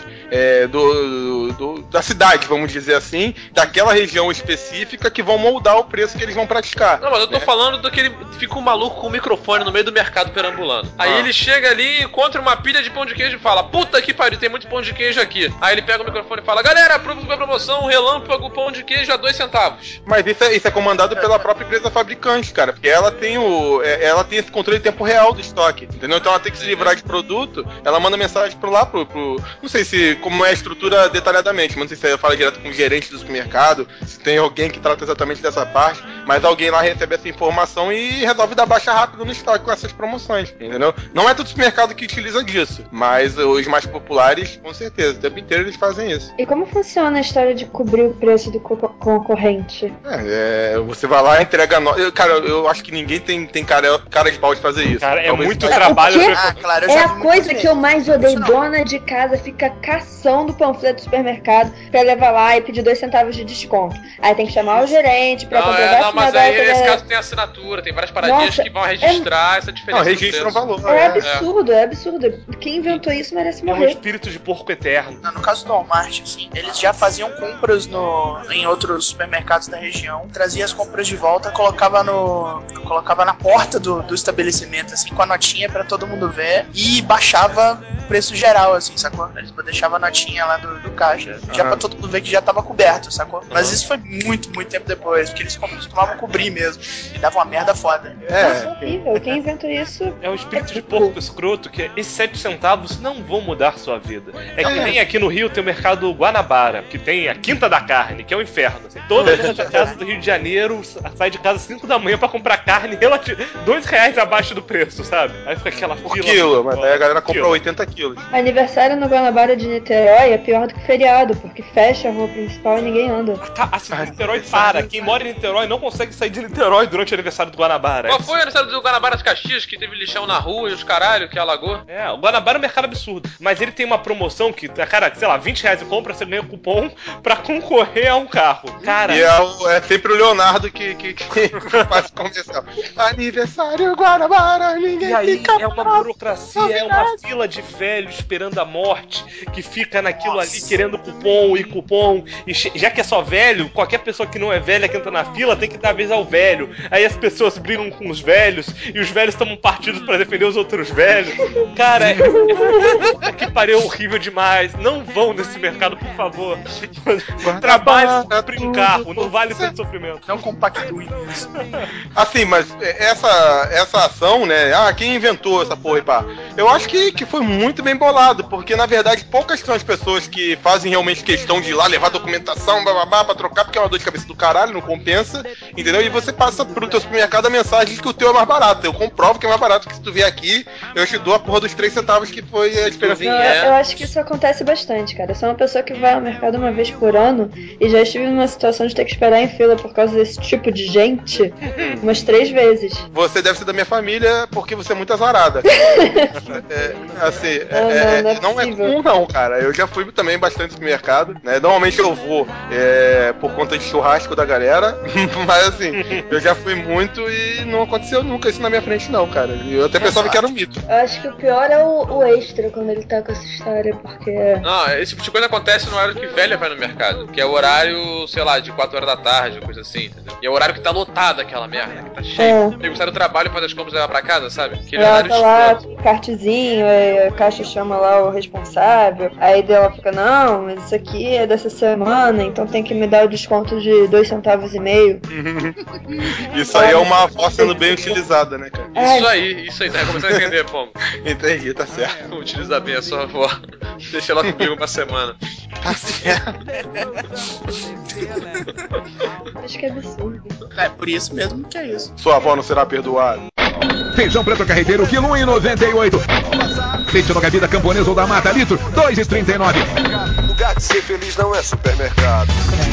A: da cidade, vamos dizer assim, daquela região específica, que vão moldar o preço que eles vão praticar.
B: Não, mas eu tô falando do que ele fica um maluco com um microfone no meio do mercado perambulando. Aí ele chega ali, encontra uma pilha de pão de queijo e fala: puta que pariu, tem muito pão de queijo aqui. Aí ele pega o microfone e fala: galera, aprova a promoção, relâmpago, pão de queijo a 2 centavos.
A: Mas isso é comandado pela própria empresa fabricante, cara, porque ela tem esse controle de tempo real do estoque, entendeu? Então ela tem que se livrar de produto, ela manda mensagem pro não sei se como é a estrutura detalhadamente, mas não sei se ela fala direto com o gerente do supermercado, se tem alguém que trata exatamente dessa parte, mas alguém lá recebe essa informação e resolve dar baixa rápido no estoque com essas promoções, entendeu? Não é todo supermercado que utiliza disso, mas os mais populares, com certeza, o tempo inteiro eles fazem isso.
E: E como funciona a história de cobrir o preço do concorrente?
A: Você vai lá e entrega... Cara, eu acho que ninguém tem cara de pau de fazer isso.
D: Cara, é muito trabalho.
C: Claro,
E: é a coisa que eu mais odeio. Dona de casa fica caçando o panfleto do supermercado pra levar lá e pedir 2 centavos de desconto. Aí tem que chamar o gerente pra comprovar
B: Não, mas aí nesse caso tem assinatura, tem várias paradinhas que vão registrar essa diferença.
A: Não, registram o valor.
E: É absurdo. Quem inventou isso merece morrer.
D: É um espírito de porco eterno.
C: No caso do Walmart, assim, eles já faziam compras em outros supermercados da região, trazia as compras de volta, colocava na porta do estabelecimento, assim, com a notinha pra todo mundo ver, e baixava o preço geral, assim, sacou? Eles deixavam a notinha lá do caixa, já pra todo mundo ver que já tava coberto, sacou? Mas isso foi muito, muito tempo depois, porque eles costumavam cobrir mesmo, e dava uma merda foda.
E: Nossa, horrível. Quem inventou isso?
D: É o espírito de porco escroto, que esses 7 centavos não vão mudar sua vida. É que nem aqui no Rio tem o mercado Guanabara, que tem a Quinta da Carne, que é um inferno. Assim. Todas as casas do Rio de Janeiro sai de casa às 5 da manhã pra comprar carne R$2 abaixo do preço, sabe? Aí fica aquela fila.
A: Por quilo, mas aí a galera compra 80 quilos.
E: Aniversário no Guanabara de Niterói é pior do que feriado, porque fecha a rua principal e ninguém anda.
D: Assim, Niterói para. Quem mora em Niterói não consegue sair de Niterói durante o aniversário do Guanabara.
B: Qual foi o aniversário do Guanabara das Caxias, que teve lixão na rua e os caralho, que alagou?
D: O Guanabara é um mercado absurdo. Mas ele tem uma promoção que, cara, sei lá, R$20 de compra, você ganha cupom pra concorrer a um carro. Cara.
A: E é sempre o Leonardo que faz comercial. Aniversário Guanabara, ninguém.
D: E aí é uma burocracia, é uma fila de velho esperando a morte, que fica naquilo ali querendo cupom. E já que é só velho, qualquer pessoa que não é velha que entra na fila tem que dar vez ao velho. Aí as pessoas brigam com os velhos e os velhos tomam partidos pra defender os outros velhos. Cara, que pariu horrível demais. Não vão nesse mercado, por favor. Trabalhe para um carro, não vale tanto sofrimento.
C: Não compactuem isso.
A: Assim, mas essa ação, né? Quem inventou essa porra, pá? Eu acho que foi muito bem bolado, porque na verdade poucas são as pessoas que fazem realmente questão de ir lá levar documentação, bababá, pra trocar, porque é uma dor de cabeça do caralho, não compensa, entendeu? E você passa pro teu supermercado a mensagem de que o teu é mais barato. Eu comprovo que é mais barato, que se tu vier aqui, eu te dou a porra dos 3 centavos que foi a diferença.
E: Eu acho que isso acontece bastante, cara. Eu sou uma pessoa que vai ao mercado uma vez por ano e já estive numa situação de ter que esperar em fila por causa desse tipo de gente umas 3 vezes.
A: Você deve ser da minha família porque você é muito azarada. Não é comum não, cara. Eu já fui também bastante no supermercado, né? Normalmente eu vou por conta de churrasco da galera, mas assim, eu já fui muito e não aconteceu nunca isso na minha frente não, cara. Eu até pensava que era um mito.
E: Eu acho que o pior é o extra quando ele tá com essa história, porque...
B: Não, esse tipo de coisa acontece no horário que velha vai no mercado, que é o horário, sei lá, de 4 horas da tarde, coisa assim, entendeu? E é o horário que tá lotado aquela merda, que tá cheio. Amigo sai do trabalho, faz as compras e leva pra casa, sabe? Aquele
E: ela
B: horário
E: tá lá, cartezinho vizinho, aí a caixa chama lá o responsável, aí ela fica, não, mas isso aqui é dessa semana, então tem que me dar o desconto de 2,5 centavos.
A: Isso aí é uma voz sendo bem utilizada, né, cara?
B: Isso aí, tá começando a entender, Pombo.
A: Entendi, tá certo.
B: Utiliza bem a sua avó. Deixa ela comigo uma semana.
A: Tá certo.
E: Acho que é absurdo.
C: É por isso mesmo que é isso.
A: Sua avó não será perdoada.
G: Feijão preto carreteiro, quilo 1,98. Leite longa vida camponesa ou da mata, litro, 2,39.
H: Lugar de ser feliz não é supermercado.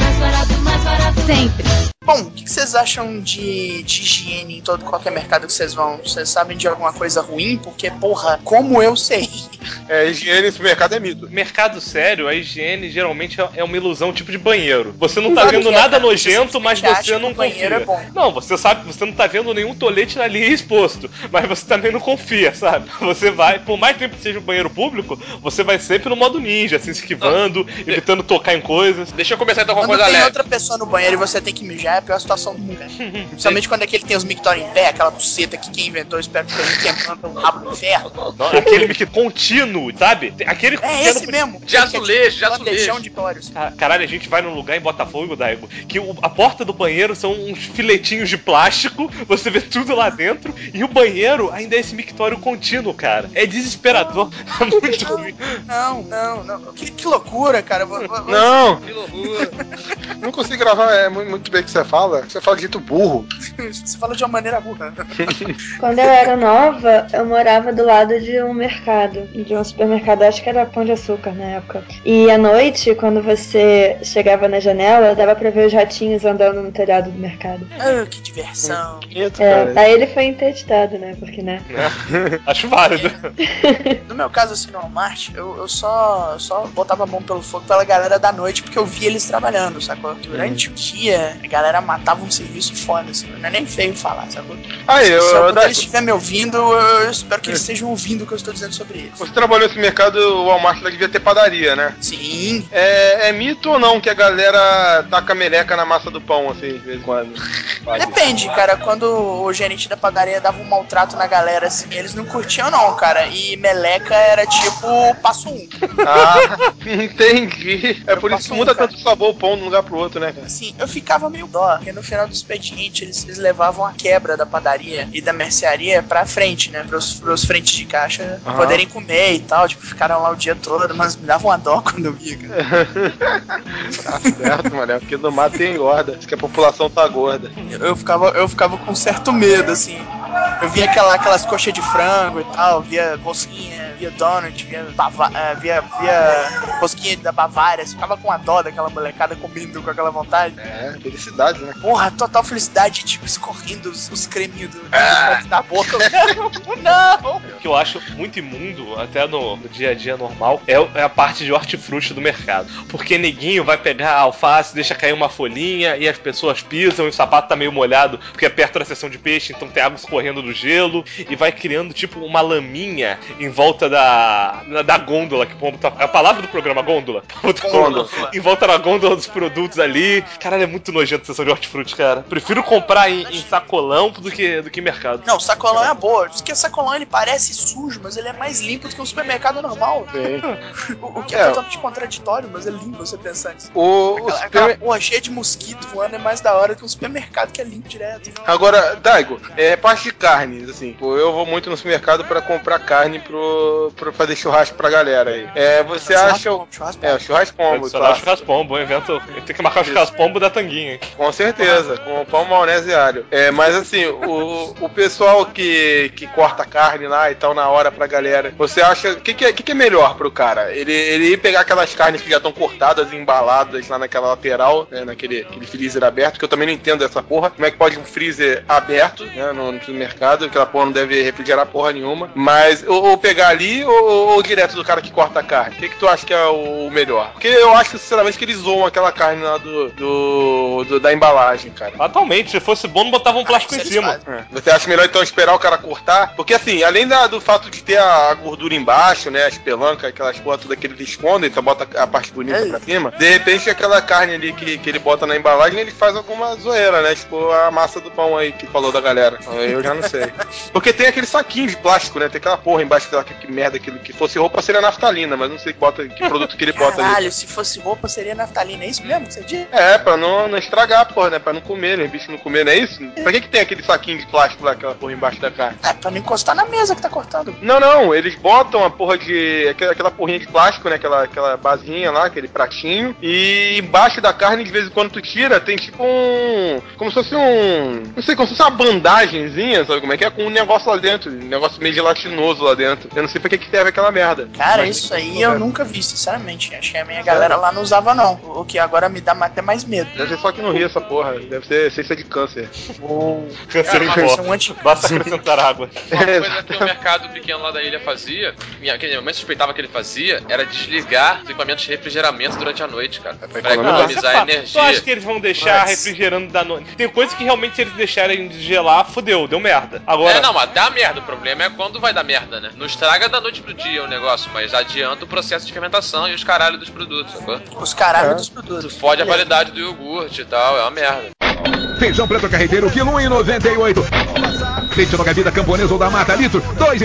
I: Mais barato sempre.
C: Bom, o que vocês acham de higiene em todo qualquer mercado que vocês vão? Vocês sabem de alguma coisa ruim? Porque, porra, como eu sei?
A: Higiene nesse mercado é mito.
D: Mercado sério, a higiene geralmente é uma ilusão, tipo de banheiro. Você não tá
C: Claro
D: vendo
C: que é,
D: nada
C: cara.
D: nojento, mas
C: Você acha
D: você
C: que
D: não
C: o banheiro
D: confia.
C: é bom.
D: Não, você sabe, você não tá vendo nenhum tolete ali exposto, mas você também não confia, sabe? Você vai, por mais tempo que seja um banheiro público, você vai sempre no modo ninja, assim, se esquivando, evitando tocar em coisas.
B: Deixa eu começar então com uma
C: Quando
B: coisa
C: tem
B: leve.
C: outra pessoa no banheiro e você tem que mijar, é a pior situação do mundo. Principalmente quando é que ele tem os mictórios em pé, aquela buceta que quem inventou, espero que tenha queimando o rabo do inferno.
D: Não, aquele mic contínuo, sabe? Aquele
C: É esse mesmo.
B: De azulejo, de
C: bandejão
B: azulejo.
C: de tórios.
D: Caralho, a gente vai num lugar em Botafogo, Daigo, que a porta do banheiro são uns filetinhos de plástico, você vê tudo lá dentro, e o banheiro ainda é esse mictório contínuo, cara. É desesperador. É muito ruim.
C: Não. Que loucura, cara.
A: Não,
B: Que loucura.
A: não consigo gravar muito bem o que você fala. Você fala de jeito burro.
C: Você fala de uma maneira burra.
E: Quando eu era nova, eu morava do lado de um mercado, de um supermercado, acho que era Pão de Açúcar na época. E à noite, quando você chegava na janela, dava pra ver os ratinhos andando no telhado do mercado.
C: Ah, que diversão.
E: Aí ele foi interditado, né? Porque, né?
D: Acho válido.
C: No meu caso, assim, no Walmart, eu só botava a mão pelo fogo pela galera da noite, porque eu via eles trabalhando, sacou? Durante o dia, a galera matava um serviço foda, assim. Não é nem feio falar, sacou? Quando eles estiverem me ouvindo, eu espero que eles estejam ouvindo o que eu estou dizendo sobre eles.
A: Você trabalhou nesse mercado, o Walmart lá devia ter padaria, né?
C: Sim.
A: É mito ou não que a galera taca meleca na massa do pão, assim, de vez em quando?
C: Depende, cara. Quando o gerente da padaria dava um maltrato na galera, assim, eles não curtiam não, cara. E meleca era tipo passo 1.
A: Ah, entendi. É por isso que muda
C: cara.
A: tanto o sabor o pão de um lugar pro outro, né, cara?
C: Assim, eu ficava meio dó, porque no final do expediente eles levavam a quebra da padaria e da mercearia pra frente, né? Pros frentes de caixa poderem comer e tal. Tipo, ficaram lá o dia todo, mas me dava uma dó quando eu via, cara.
A: Tá certo, mano. Porque no mato tem engorda. Diz que a população tá gorda.
C: Eu ficava com certo medo, assim. Eu via aquelas coxas de frango e tal, via rosquinha, via donut, via rosquinha da Bavária. Ficava com a dó daquela molecada comendo com aquela vontade.
A: É, felicidade, né?
C: Porra, total felicidade, tipo, escorrendo os creminhos da boca. Não!
D: O que eu acho muito imundo, até no dia a dia normal, é a parte de hortifruti do mercado. Porque neguinho vai pegar a alface, deixa cair uma folhinha e as pessoas pisam e o sapato tá meio molhado porque é perto da seção de peixe, então tem água escorrendo do gelo e vai criando tipo uma laminha em volta da gôndola, que é a palavra do programa, gôndola.
A: Gôndola.
D: Em volta da gôndola dos produtos ali. Caralho, é muito nojento a seção de hortifruti, cara. Prefiro comprar em sacolão do que mercado.
C: Não, sacolão é boa. Porque sacolão ele parece sujo, mas ele é mais limpo do que um supermercado normal.
A: Sim.
C: O que é totalmente contraditório, mas é lindo você pensar nisso. Aquela porra cheia de mosquito voando é mais da hora que um supermercado que é limpo direto.
A: Agora, Daigo, parte de carnes, assim. Eu vou muito no supermercado pra comprar carne pra fazer churrasco pra galera aí. Você acha... o churrasco pombo.
D: Churrasco pombo, um evento... Tem que marcar o churrasco pombo da Tanguinha, hein?
A: Com certeza, com pão, maionese e alho. Mas assim, o pessoal que corta carne lá e tal na hora pra galera, você acha... O que é melhor pro cara? Ele ir pegar aquelas carnes que já estão cortadas e embaladas lá naquela lateral, né, naquele freezer aberto, que eu também não entendo essa porra. Como é que pode um freezer aberto, né, no mercado? Aquela porra não deve refrigerar porra nenhuma. Mas, ou pegar ali, ou direto do cara que corta a carne. O que tu acha que é o melhor? Porque eu acho, sinceramente, que eles zoam aquela carne lá da embalagem, cara.
D: Atualmente, se fosse bom, não botava um plástico em cima.
A: Você acha melhor, então, esperar o cara cortar? Porque, assim, além do fato de ter a gordura embaixo, né, as pelancas, aquelas porra tudo que eles escondem, só bota a parte bonita pra cima, de repente, aquela carne ali que ele bota na embalagem, ele faz alguma zoeira, né? Tipo, a massa do pão aí que falou da galera. Eu já não sei. Porque tem aquele saquinho de plástico, né? Tem aquela porra embaixo daquela que merda, aquilo que fosse roupa seria naftalina, mas não sei que produto que ele bota ali.
C: Caralho, se fosse roupa seria naftalina, é isso mesmo que você diz?
A: Pra não estragar, porra, né? Pra não comer, né? O bicho não comer, não é isso? Pra que tem aquele saquinho de plástico lá, aquela porra embaixo da carne?
C: Pra não encostar na mesa que tá cortando.
A: Não, eles botam a porra de... aquela porrinha de plástico, né? Aquela basinha lá, aquele pratinho, e embaixo da carne, de vez em quando tu tira, tem tipo como se fosse não sei, como se fosse uma bandagenzinha, sabe como é que é? Com um negócio lá dentro, um negócio meio gelatinoso lá dentro. Eu não sei pra que serve aquela merda.
C: Cara, mas isso aí eu nunca vi, sinceramente. Acho que a minha galera lá não usava, não. O que agora me dá até mais medo.
A: Deve ser só que no Rio essa porra. Deve ser ciência de câncer.
D: Câncer em pó. Basta acrescentar água.
B: Uma coisa que o mercado pequeno lá da ilha fazia, que minha mãe suspeitava que ele fazia, era desligar os equipamentos de refrigeramento durante a noite, cara. Pra economizar energia.
D: Eu acho que eles vão deixar refrigerando da noite. Tem coisa que realmente, se eles deixarem de gelar, fudeu, deu merda. Agora...
B: não, mas dá merda. O problema é quando vai dar merda, né? Não estraga da noite pro dia o negócio, mas adianta o processo de fermentação e os caralhos dos produtos, sacou?
C: Os caralhos dos produtos.
B: Tu fode a validade do iogurte e tal, é uma merda.
G: Feijão preto carreteiro, quilo 1,98. Leite longa vida camponesa ou da mata, litro,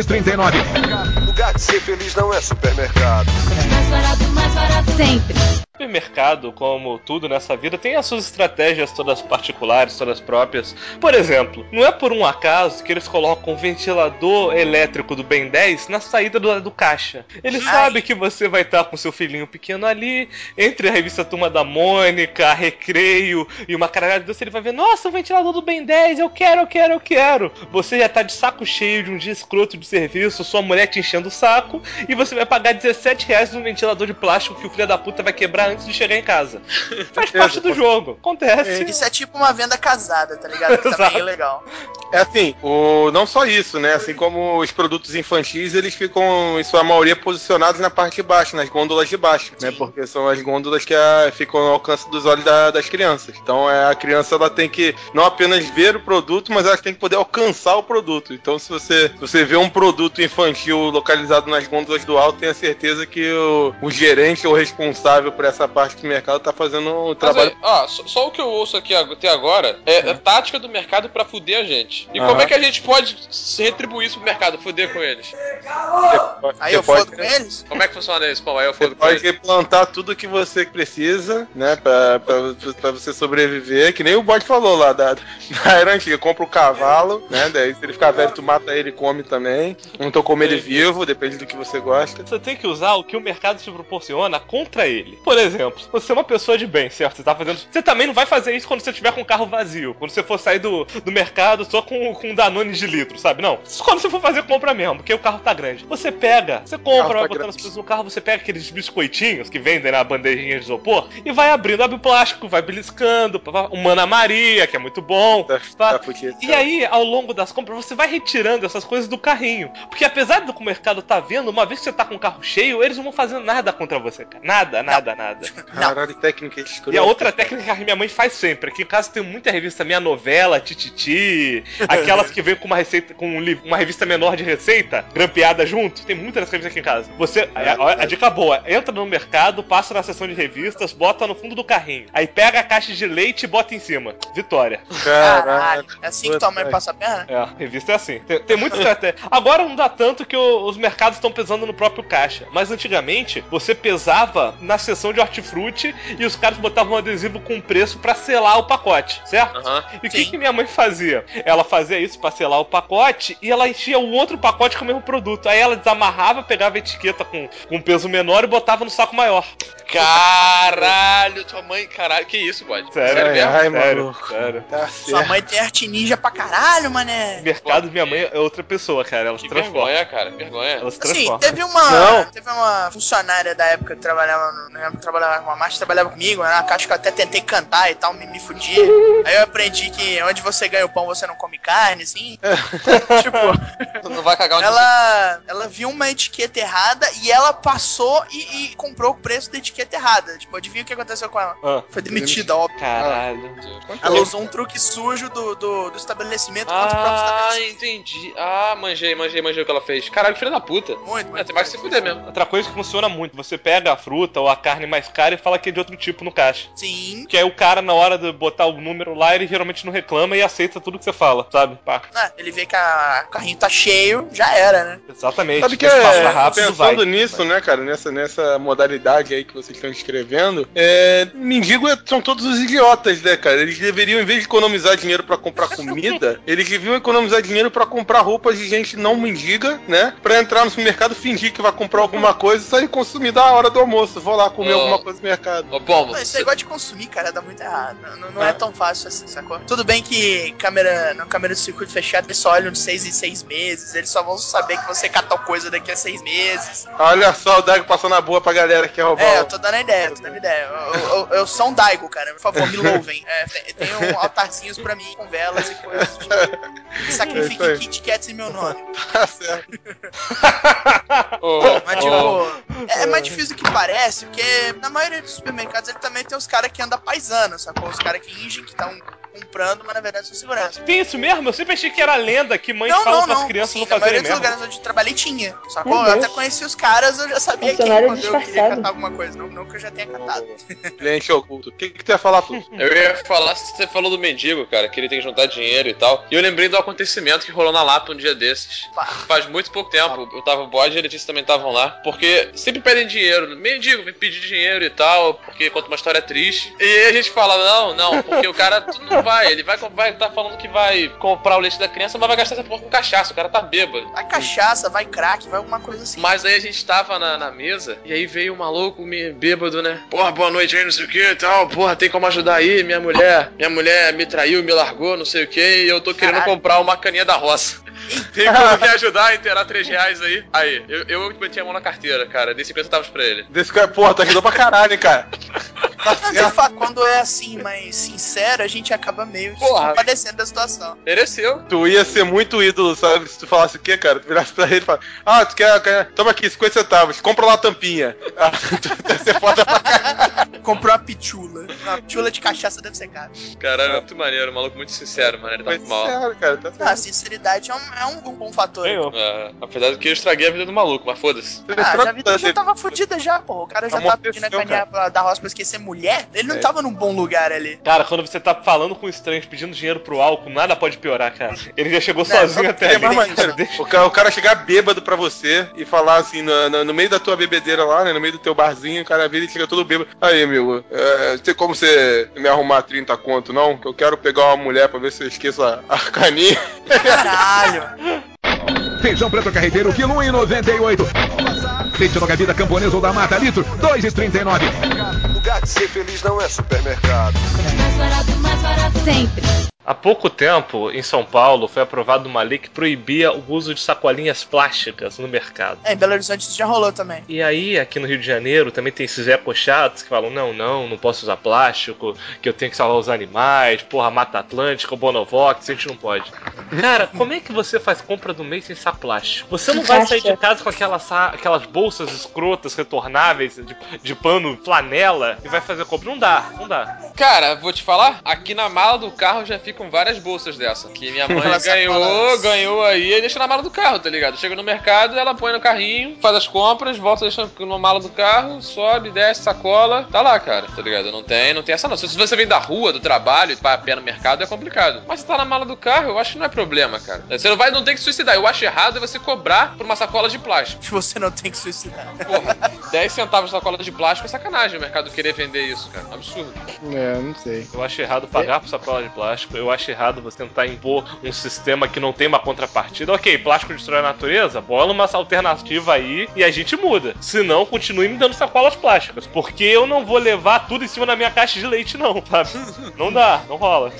G: 2,39.
H: Lugar de ser feliz não é supermercado.
I: Mais barato sempre.
D: Supermercado, como tudo nessa vida, tem as suas estratégias todas particulares, todas próprias. Por exemplo, não é por um acaso que eles colocam um ventilador elétrico do Ben 10 na saída do caixa. Ele sabe que você vai estar com seu filhinho pequeno ali, entre a revista Turma da Mônica, a Recreio e uma caralhada de doce, ele vai ver, nossa, o ventilador do Ben 10, eu quero. Você já tá de saco cheio de um dia escroto de serviço, sua mulher te enchendo o saco, e você vai pagar R$17 num ventilador de plástico que o filho da puta vai quebrar antes de chegar em casa. Faz parte do jogo, acontece.
C: Isso é tipo uma venda casada, tá ligado? Que também é legal.
A: É assim, não só isso, né? Assim como os produtos infantis, eles ficam, em sua maioria, posicionados na parte de baixo, nas gôndolas de baixo, né? Porque são as gôndolas que ficam ao alcance dos olhos das crianças. Então a criança ela tem que não apenas ver o produto, mas ela tem que poder alcançar o produto. Então se você vê um produto infantil localizado nas gôndolas do alto, tenha certeza que o gerente ou responsável por essa parte do mercado tá fazendo um trabalho.
B: Só o que eu ouço aqui até agora é a tática do mercado pra fuder a gente. E como é que a gente pode retribuir isso pro mercado, fuder com eles?
C: Aí eu fodo com eles?
B: Como é que funciona isso? Aí eu fodo
A: com eles? Pode plantar tudo que você precisa, né, pra você sobreviver, que nem o bode falou lá da era antiga, compra o cavalo, né, daí se ele ficar velho tu mata ele e come também, ou então come ele vivo, depende do que você gosta.
D: Você tem que usar o que o mercado te proporciona contra ele. Por exemplo, você é uma pessoa de bem, certo? Você também não vai fazer isso quando você tiver com o carro vazio, quando você for sair do mercado só com um Danone de litro, sabe? Não. Quando você for fazer compra mesmo, porque o carro tá grande. Você compra, vai botando as coisas no carro, você pega aqueles biscoitinhos que vendem na bandejinha de isopor e vai abrindo, abre o plástico, vai beliscando, um Mana Maria, que é muito bom. E aí, ao longo das compras, você vai retirando essas coisas do carrinho. Porque apesar do que o mercado tá vendo, uma vez que você tá com o carro cheio, eles não vão fazer nada contra você, cara. Nada.
A: Caralho, técnica escrota.
D: E a outra técnica que minha mãe faz sempre. Aqui em casa tem muita revista Minha Novela, Tititi, aquelas que vem com uma receita, com uma revista menor de receita, grampeada junto. Tem muitas revistas aqui em casa. A dica boa, entra no mercado, passa na seção de revistas, bota no fundo do carrinho. Aí pega a caixa de leite e bota em cima. Vitória.
C: Caralho. É assim que tua mãe passa a perna?
D: É, a revista é assim. Tem muita estratégia. Agora não dá tanto que os mercados estão pesando no próprio caixa. Mas antigamente, você pesava na seção de hortifruti e os caras botavam um adesivo com preço pra selar o pacote, certo? E o que minha mãe fazia? Ela fazia isso pra selar o pacote e ela enchia o outro pacote com o mesmo produto. Aí ela desamarrava, pegava a etiqueta com peso menor e botava no saco maior.
B: Caralho, tua mãe, caralho, que isso, pode?
D: Sério mesmo?
A: Sério. Tá certo.
C: Sua mãe tem arte ninja pra caralho, mané.
D: O mercado, minha mãe é outra pessoa, cara. Ela se transforma.
B: Vergonha, cara, vergonha.
D: Ela se transforma.
C: Teve uma funcionária da época que trabalhava com uma marcha, trabalhava comigo, na caixa que eu até tentei cantar e tal, me fudi. Aí eu aprendi que onde você ganha o pão, você não come carne, assim. Tipo,
B: não vai cagar onde
C: ela viu uma etiqueta errada e ela passou e comprou o preço da etiqueta errada. Tipo, adivinha o que aconteceu com ela? Foi demitida, óbvio.
D: Caralho.
C: Ela usou um truque sujo do estabelecimento contra o próprio estabelecimento.
B: Entendi. Manjei o que ela fez. Caralho, filha da puta.
C: Muito.
B: Tem mais que se fuder mesmo.
D: Outra coisa que funciona muito, você pega a fruta ou a carne mais cara e fala que é de outro tipo no caixa.
C: Sim.
D: Que aí o cara, na hora de botar o número lá, ele geralmente não reclama e aceita tudo que você fala, sabe? Pá.
C: Ele vê que o carrinho tá cheio, já era, né?
D: Exatamente.
A: Sabe que pensando nisso, né, cara, nessa modalidade aí que vocês estão escrevendo, mendigo são todos os idiotas, né, cara? Eles deveriam, em vez de economizar dinheiro pra comprar comida, eles deviam economizar dinheiro pra comprar roupas de gente não mendiga, né? Pra entrar no supermercado, fingir que vai comprar alguma coisa e sair consumir da hora do almoço. Vou lá comer alguma coisa no mercado.
B: Ô, Pombo.
C: Esse negócio de consumir, cara, dá muito errado. Não é tão fácil assim, sacou? Tudo bem que na câmera de circuito fechado eles só olham de 6 em 6 meses, eles só vão saber que você catou coisa daqui a 6 meses.
A: Olha só o Daigo passando a boa pra galera que quer roubar.
C: Eu tô dando ideia. Eu sou um Daigo, cara. Por favor, me louvem. Tenham altarzinhos pra mim com velas e coisas. Sacrifique Kit Kats em meu nome.
A: Tá certo.
C: Mas, tipo, é mais difícil do que parece, porque na maioria dos supermercados ele também tem os caras que andam paisano, sacou? Os caras que fingem que estão comprando, mas na verdade são segurança.
D: Tem isso mesmo? Eu sempre achei que era lenda que mães falam pras crianças não fazerem
C: merda. Na maioria dos lugares onde eu trabalhei tinha, sacou? Eu até conheci os caras, eu já sabia quem quando eu queria catar alguma coisa. Não que eu já tenha catado.
A: Cliente oculto. O que tu ia falar, tu?
B: Eu ia falar, você falou do mendigo, cara, que ele tem que juntar dinheiro e tal. E eu lembrei do acontecimento que rolou na Lapa um dia desses. Faz muito pouco tempo. Eu tava, o Bode e a Letícia também estavam lá. Porque sempre pedem dinheiro. Mendigo, vem pedir dinheiro e tal. Porque conta uma história triste. E aí a gente fala, não, porque o cara não vai. Ele vai tá falando que vai comprar o leite da criança, mas vai gastar essa porra com cachaça. O cara tá bêbado.
C: Vai cachaça, vai crack, vai alguma coisa assim.
B: Mas aí a gente tava na mesa. E aí veio um maluco bêbado, né? Porra, boa noite aí, não sei o que e tal. Porra, tem como ajudar aí? Minha mulher me traiu, me largou, não sei o que. E eu tô querendo comprar uma caninha da roça. Tem como me ajudar a inteirar R$3 aí? Aí, eu meti a mão na carteira, cara. Dei 50 centavos pra ele.
A: Desse cara, porra, tu ajudou pra caralho, hein, cara.
C: Quando é assim, mas sincero, a gente acaba meio compadecendo da situação.
B: Mereceu.
A: Tu ia ser muito ídolo, sabe? Se tu falasse o quê, cara? Tu virasse pra ele e falasse, tu quer, toma aqui, 50 centavos, compra lá a tampinha. Tu ia ser foda pra caralho.
C: Comprou uma pitula. Uma pitula de cachaça deve ser cara.
B: Caralho, é muito maneiro, um maluco muito sincero, mano. Ele tá muito mal.
A: Sincero, cara, tá certo.
C: A sinceridade é um bom fator.
B: Apesar de que eu estraguei a vida do maluco, mas foda-se.
C: A vida já tava fodida já, porra. O cara já tava pedindo a caninha da roça pra esquecer mulher. Ele não tava num bom lugar ali.
D: Cara, quando você tá falando com estranhos pedindo dinheiro pro álcool, nada pode piorar, cara. Ele já chegou sozinho até ali.
A: O cara chegar bêbado pra você e falar assim, no meio da tua bebedeira lá, né? No meio do teu barzinho, o cara vira e chega todo bêbado. Aí, amigo, tem como você me arrumar 30 conto, não? Que eu quero pegar uma mulher pra ver se eu esqueço a caninha.
C: Caralho!
G: Feijão preto carreteiro, quilo 1,98. Leite no Gavida Camponesa ou da Mata, litro, 2,39.
H: Lugar de ser feliz não é supermercado.
I: Mais barato sempre.
D: Há pouco tempo, em São Paulo, foi aprovada uma lei que proibia o uso de sacolinhas plásticas no mercado.
C: Em Belo Horizonte isso já rolou também.
D: E aí, aqui no Rio de Janeiro, também tem esses ecochatos que falam, não posso usar plástico, que eu tenho que salvar os animais, porra, Mata Atlântica, o Bonovox, a gente não pode. Cara, como é que você faz compra do mês sem saco plástico? Você não vai sair de casa com aquelas bolsas escrotas, retornáveis, de pano, flanela, e vai fazer compra? Não dá.
B: Cara, vou te falar, aqui na mala do carro já ficam várias bolsas dessa. Que minha mãe ganhou aí e deixa na mala do carro, tá ligado? Chega no mercado, ela põe no carrinho, faz as compras, volta deixando na mala do carro, sobe, desce, sacola, tá lá, cara, tá ligado? Não tem essa não. Se você vem da rua, do trabalho, vai a pé no mercado, é complicado. Mas se tá na mala do carro, eu acho que não é problema, cara. Você não tem que suicidar. Eu acho errado você cobrar por uma sacola de plástico.
C: Você não tem que suicidar.
B: Porra, 10 centavos de sacola de plástico é sacanagem o mercado querer vender isso, cara. Absurdo.
A: Não sei.
D: Eu acho errado pagar por sacola de plástico. Eu acho errado você tentar impor um sistema que não tem uma contrapartida. Ok, plástico destrói a natureza, bola uma alternativa aí e a gente muda. Se não, continue me dando sacolas plásticas. Porque eu não vou levar tudo em cima da minha caixa de leite, não, sabe? Não dá, não rola.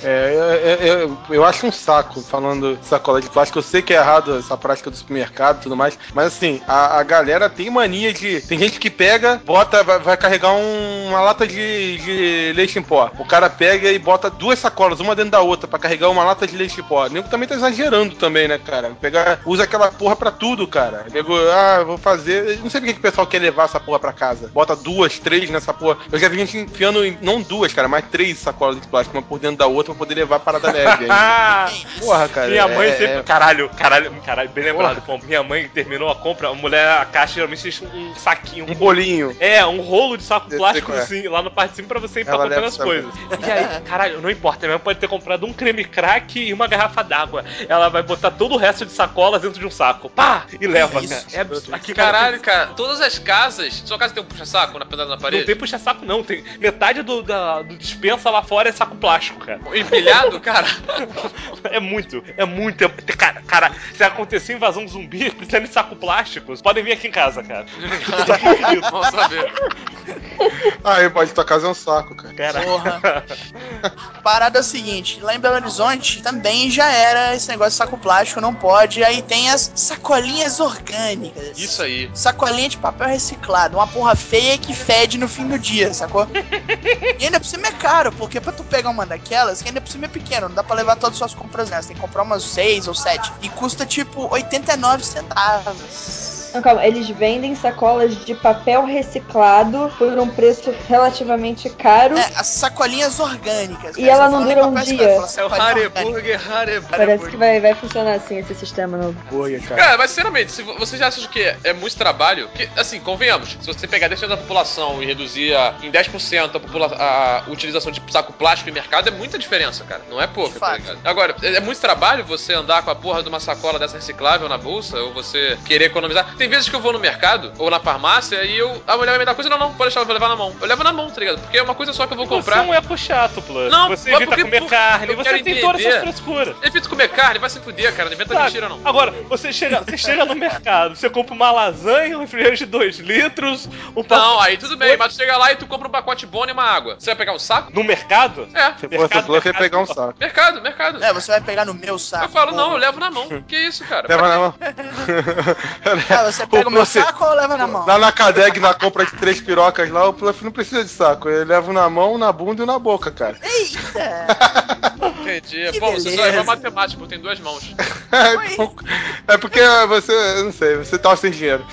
A: Eu acho um saco falando de sacola de plástico. Eu sei que é errado essa prática do supermercado e tudo mais, mas assim, a galera tem mania de... Tem gente que pega, vai carregar uma lata de leite em pó. O cara pega e bota duas sacolas, uma dentro da outra. outra pra carregar uma lata de leite em pó. O nego também tá exagerando também, né, cara? Usa aquela porra pra tudo, cara. O nego, vou fazer... Não sei por que o pessoal quer levar essa porra pra casa. Bota 2, 3 nessa porra. Eu já vi gente enfiando, não 2, cara, mas 3 sacolas de plástico, uma por dentro da outra pra poder levar a parada leve. Porra, cara.
D: Minha mãe sempre... Caralho, bem lembrado. Pô, minha mãe terminou a compra, a mulher, a caixa geralmente deixa um saquinho.
A: Um bolinho.
D: Um rolo de saco plástico assim, lá no parte de cima pra você empacotando as coisas. E aí, caralho, não importa, minha mãe pode ter comprado um creme crack e uma garrafa d'água. Ela vai botar todo o resto de sacolas dentro de um saco. Pá! E leva, cara. É absurdo.
B: Aqui, caralho, cara, todas as casas... Sua casa tem um puxa-saco pendurado na parede?
D: Não tem puxa-saco, não. Tem metade do dispensa lá fora é saco plástico, cara.
B: Empilhado, cara?
D: É muito. Cara, se acontecer invasão zumbi, precisando de saco plástico, podem vir aqui em casa, cara.
B: Vamos saber.
A: Aí, pode tua casa é um saco, cara.
C: Porra. Parada é o seguinte, lá em Belo Horizonte também já era esse negócio de saco plástico, não pode. Aí tem as sacolinhas orgânicas.
B: Isso aí.
C: Sacolinha de papel reciclado. Uma porra feia que fede no fim do dia, sacou? E ainda por cima é caro, porque pra tu pegar uma daquelas, que ainda por cima é pequeno, não dá pra levar todas as suas compras nessa. Tem que comprar umas 6 ou 7. E custa tipo 89 centavos.
E: Não, calma, eles vendem sacolas de papel reciclado por um preço relativamente caro.
C: As sacolinhas orgânicas.
E: E ela não dura um dia.
B: É o Hareburger.
E: Parece que vai funcionar assim esse sistema novo.
B: Cara, mas sinceramente, se você já acha que é muito trabalho, que, assim, convenhamos, se você pegar 10% da população e reduzir em 10% a utilização de saco plástico em mercado, é muita diferença, cara. Não é pouca, tá ligado? Agora, é muito trabalho você andar com a porra de uma sacola dessa reciclável na bolsa, ou você querer economizar. Tem vezes que eu vou no mercado, ou na farmácia, e a mulher vai me dar coisa, não, pode deixar, eu vou levar na mão. Eu levo na mão, tá ligado? Porque é uma coisa só que eu vou comprar.
D: Você não é chato, Plus.
B: Não,
D: você evita comer carne, você tem todas essas frescuras.
B: Evita comer carne, vai se fuder, cara. Não inventa mentira, não.
D: Agora, você chega no mercado, você compra uma lasanha, um refrigerante de 2 litros,
B: Não, aí tudo bem, mas tu chega lá e tu compra um pacote bom e uma água. Você vai pegar um saco?
D: No mercado?
B: É.
A: Você pegar um saco.
B: Mercado.
C: Você vai pegar no meu saco.
B: Eu falo, não, eu levo na mão. Que isso, cara?
A: Leva na mão.
C: Você pega o meu saco ou leva na mão?
A: Lá na Cadeg, na compra de 3 pirocas lá, o Pluff não precisa de saco. Eu levo na mão, na bunda e na boca, cara.
C: Eita!
B: Entendi. Bom, você só leva matemática, porque tem 2 mãos.
A: É porque você, eu não sei, você tava sem dinheiro.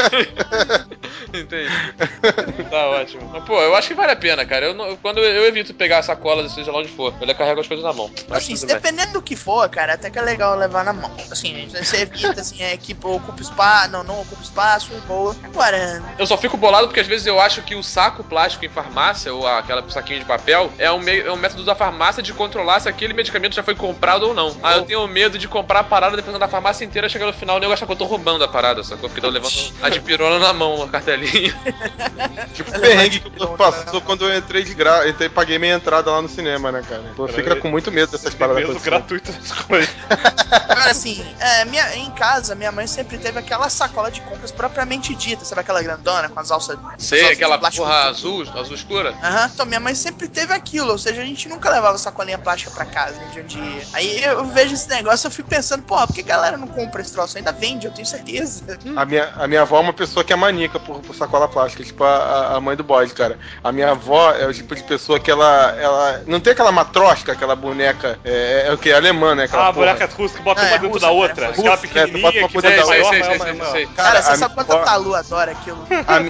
B: Entendi. Tá ótimo. Mas, pô, eu acho que vale a pena, cara. Quando eu evito pegar a sacola, seja lá onde for, eu carrego as coisas na mão.
C: Assim, dependendo do que for, cara, até que é legal levar na mão. Assim, você evita, assim, que ocupa espaço, não ocupa espaço, boa. Agora...
B: Eu só fico bolado porque às vezes eu acho que o saco plástico em farmácia, ou aquela saquinho de papel, é um método da farmácia de controlar se aquele medicamento já foi comprado ou não. Eu tenho medo de comprar a parada, depois da farmácia inteira, chegar no final e eu achar que eu tô roubando a parada, sacou? Porque tô levando a de pirona na mão, a cartelinha.
A: Tipo o perrengue que eu passou quando eu entrei de graça, paguei minha entrada lá no cinema, né, cara? Pô, fica com muito medo dessas paradas.
D: Medo gratuito das coisas.
C: Agora, assim, em casa, minha mãe sempre teve aquela sacola de compras propriamente dita, sabe aquela grandona com as alças...
B: Sei, aquela porra azul escura?
C: Então minha mãe sempre teve aquilo, ou seja, a gente nunca levava sacolinha plástica pra casa, de onde ia. Aí eu vejo esse negócio, eu fico pensando, porra, por que a galera não compra esse troço? Ainda vende, eu tenho certeza.
A: A minha avó é uma pessoa que é maníaca por sacola plástica, tipo a mãe do bode, cara. A minha avó é o tipo de pessoa que ela não tem aquela matrosca, aquela boneca, é o que? Alemã, né? Aquela
D: boneca russa que bota uma dentro da outra. Aquela pequenininha que
B: tem
C: sei. Cara, você sabe quanto a Talu adora aquilo?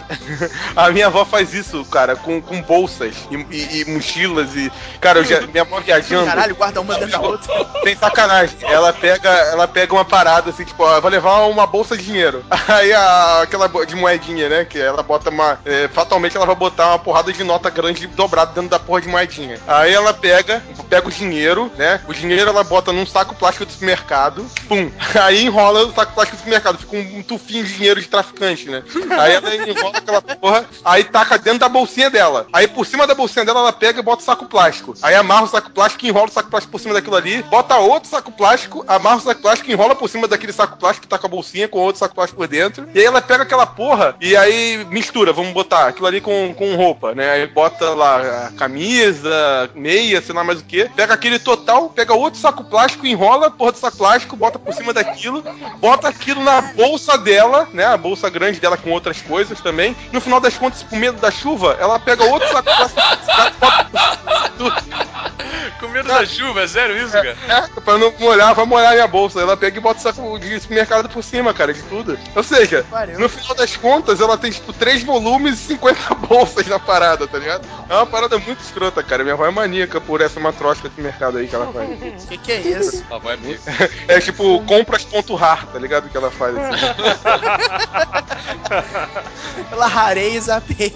A: A minha avó faz isso, cara, com bolsas e mochilas e... Cara, minha avó viajando...
C: Caralho, guarda uma dentro da outra.
A: Tem sacanagem. Ela pega uma parada assim, tipo, vai levar uma bolsa de dinheiro. Aí aquela de moedinha, né, que ela bota fatalmente ela vai botar uma porrada de nota grande dobrada dentro da porra de moedinha. Aí ela pega o dinheiro, né, o dinheiro ela bota num saco plástico do supermercado, pum. Aí enrola o saco plástico do supermercado, fica um tufinho de dinheiro de traficante, né. Aí ela enrola aquela porra, aí taca dentro da bolsinha dela. Aí por cima da bolsinha dela ela pega e bota o saco plástico. Aí amarra o saco plástico e enrola o saco plástico por cima daquilo ali, bota outro saco plástico, amarra o saco plástico e enrola por cima daquele saco plástico que tá com a bolsinha, com outro saco plástico por dentro. E aí ela pega aquela porra e aí mistura, vamos botar aquilo ali com roupa, né? Aí bota lá a camisa, meia, sei lá mais o que. Pega aquele total, pega outro saco plástico, enrola a porra do saco plástico, bota por cima daquilo, bota aquilo na bolsa dela, né? A bolsa grande dela com outras coisas também. No final das contas, com medo da chuva, ela pega outro saco plástico, bota
B: com medo guarda-chuva, é sério isso, cara?
A: Pra não molhar, vai molhar a minha bolsa. Ela pega e bota o saco de supermercado por cima, cara, de tudo. Ou seja, no final das contas, ela tem, tipo, 3 volumes e 50 bolsas na parada, tá ligado? É uma parada muito escrota, cara. Minha avó é maníaca por essa matrosca de mercado aí que ela faz.
C: Que é isso?
B: A avó é pica.
A: É tipo, compras.rar, tá ligado? Que ela faz assim.
C: Ela rareia zapeia.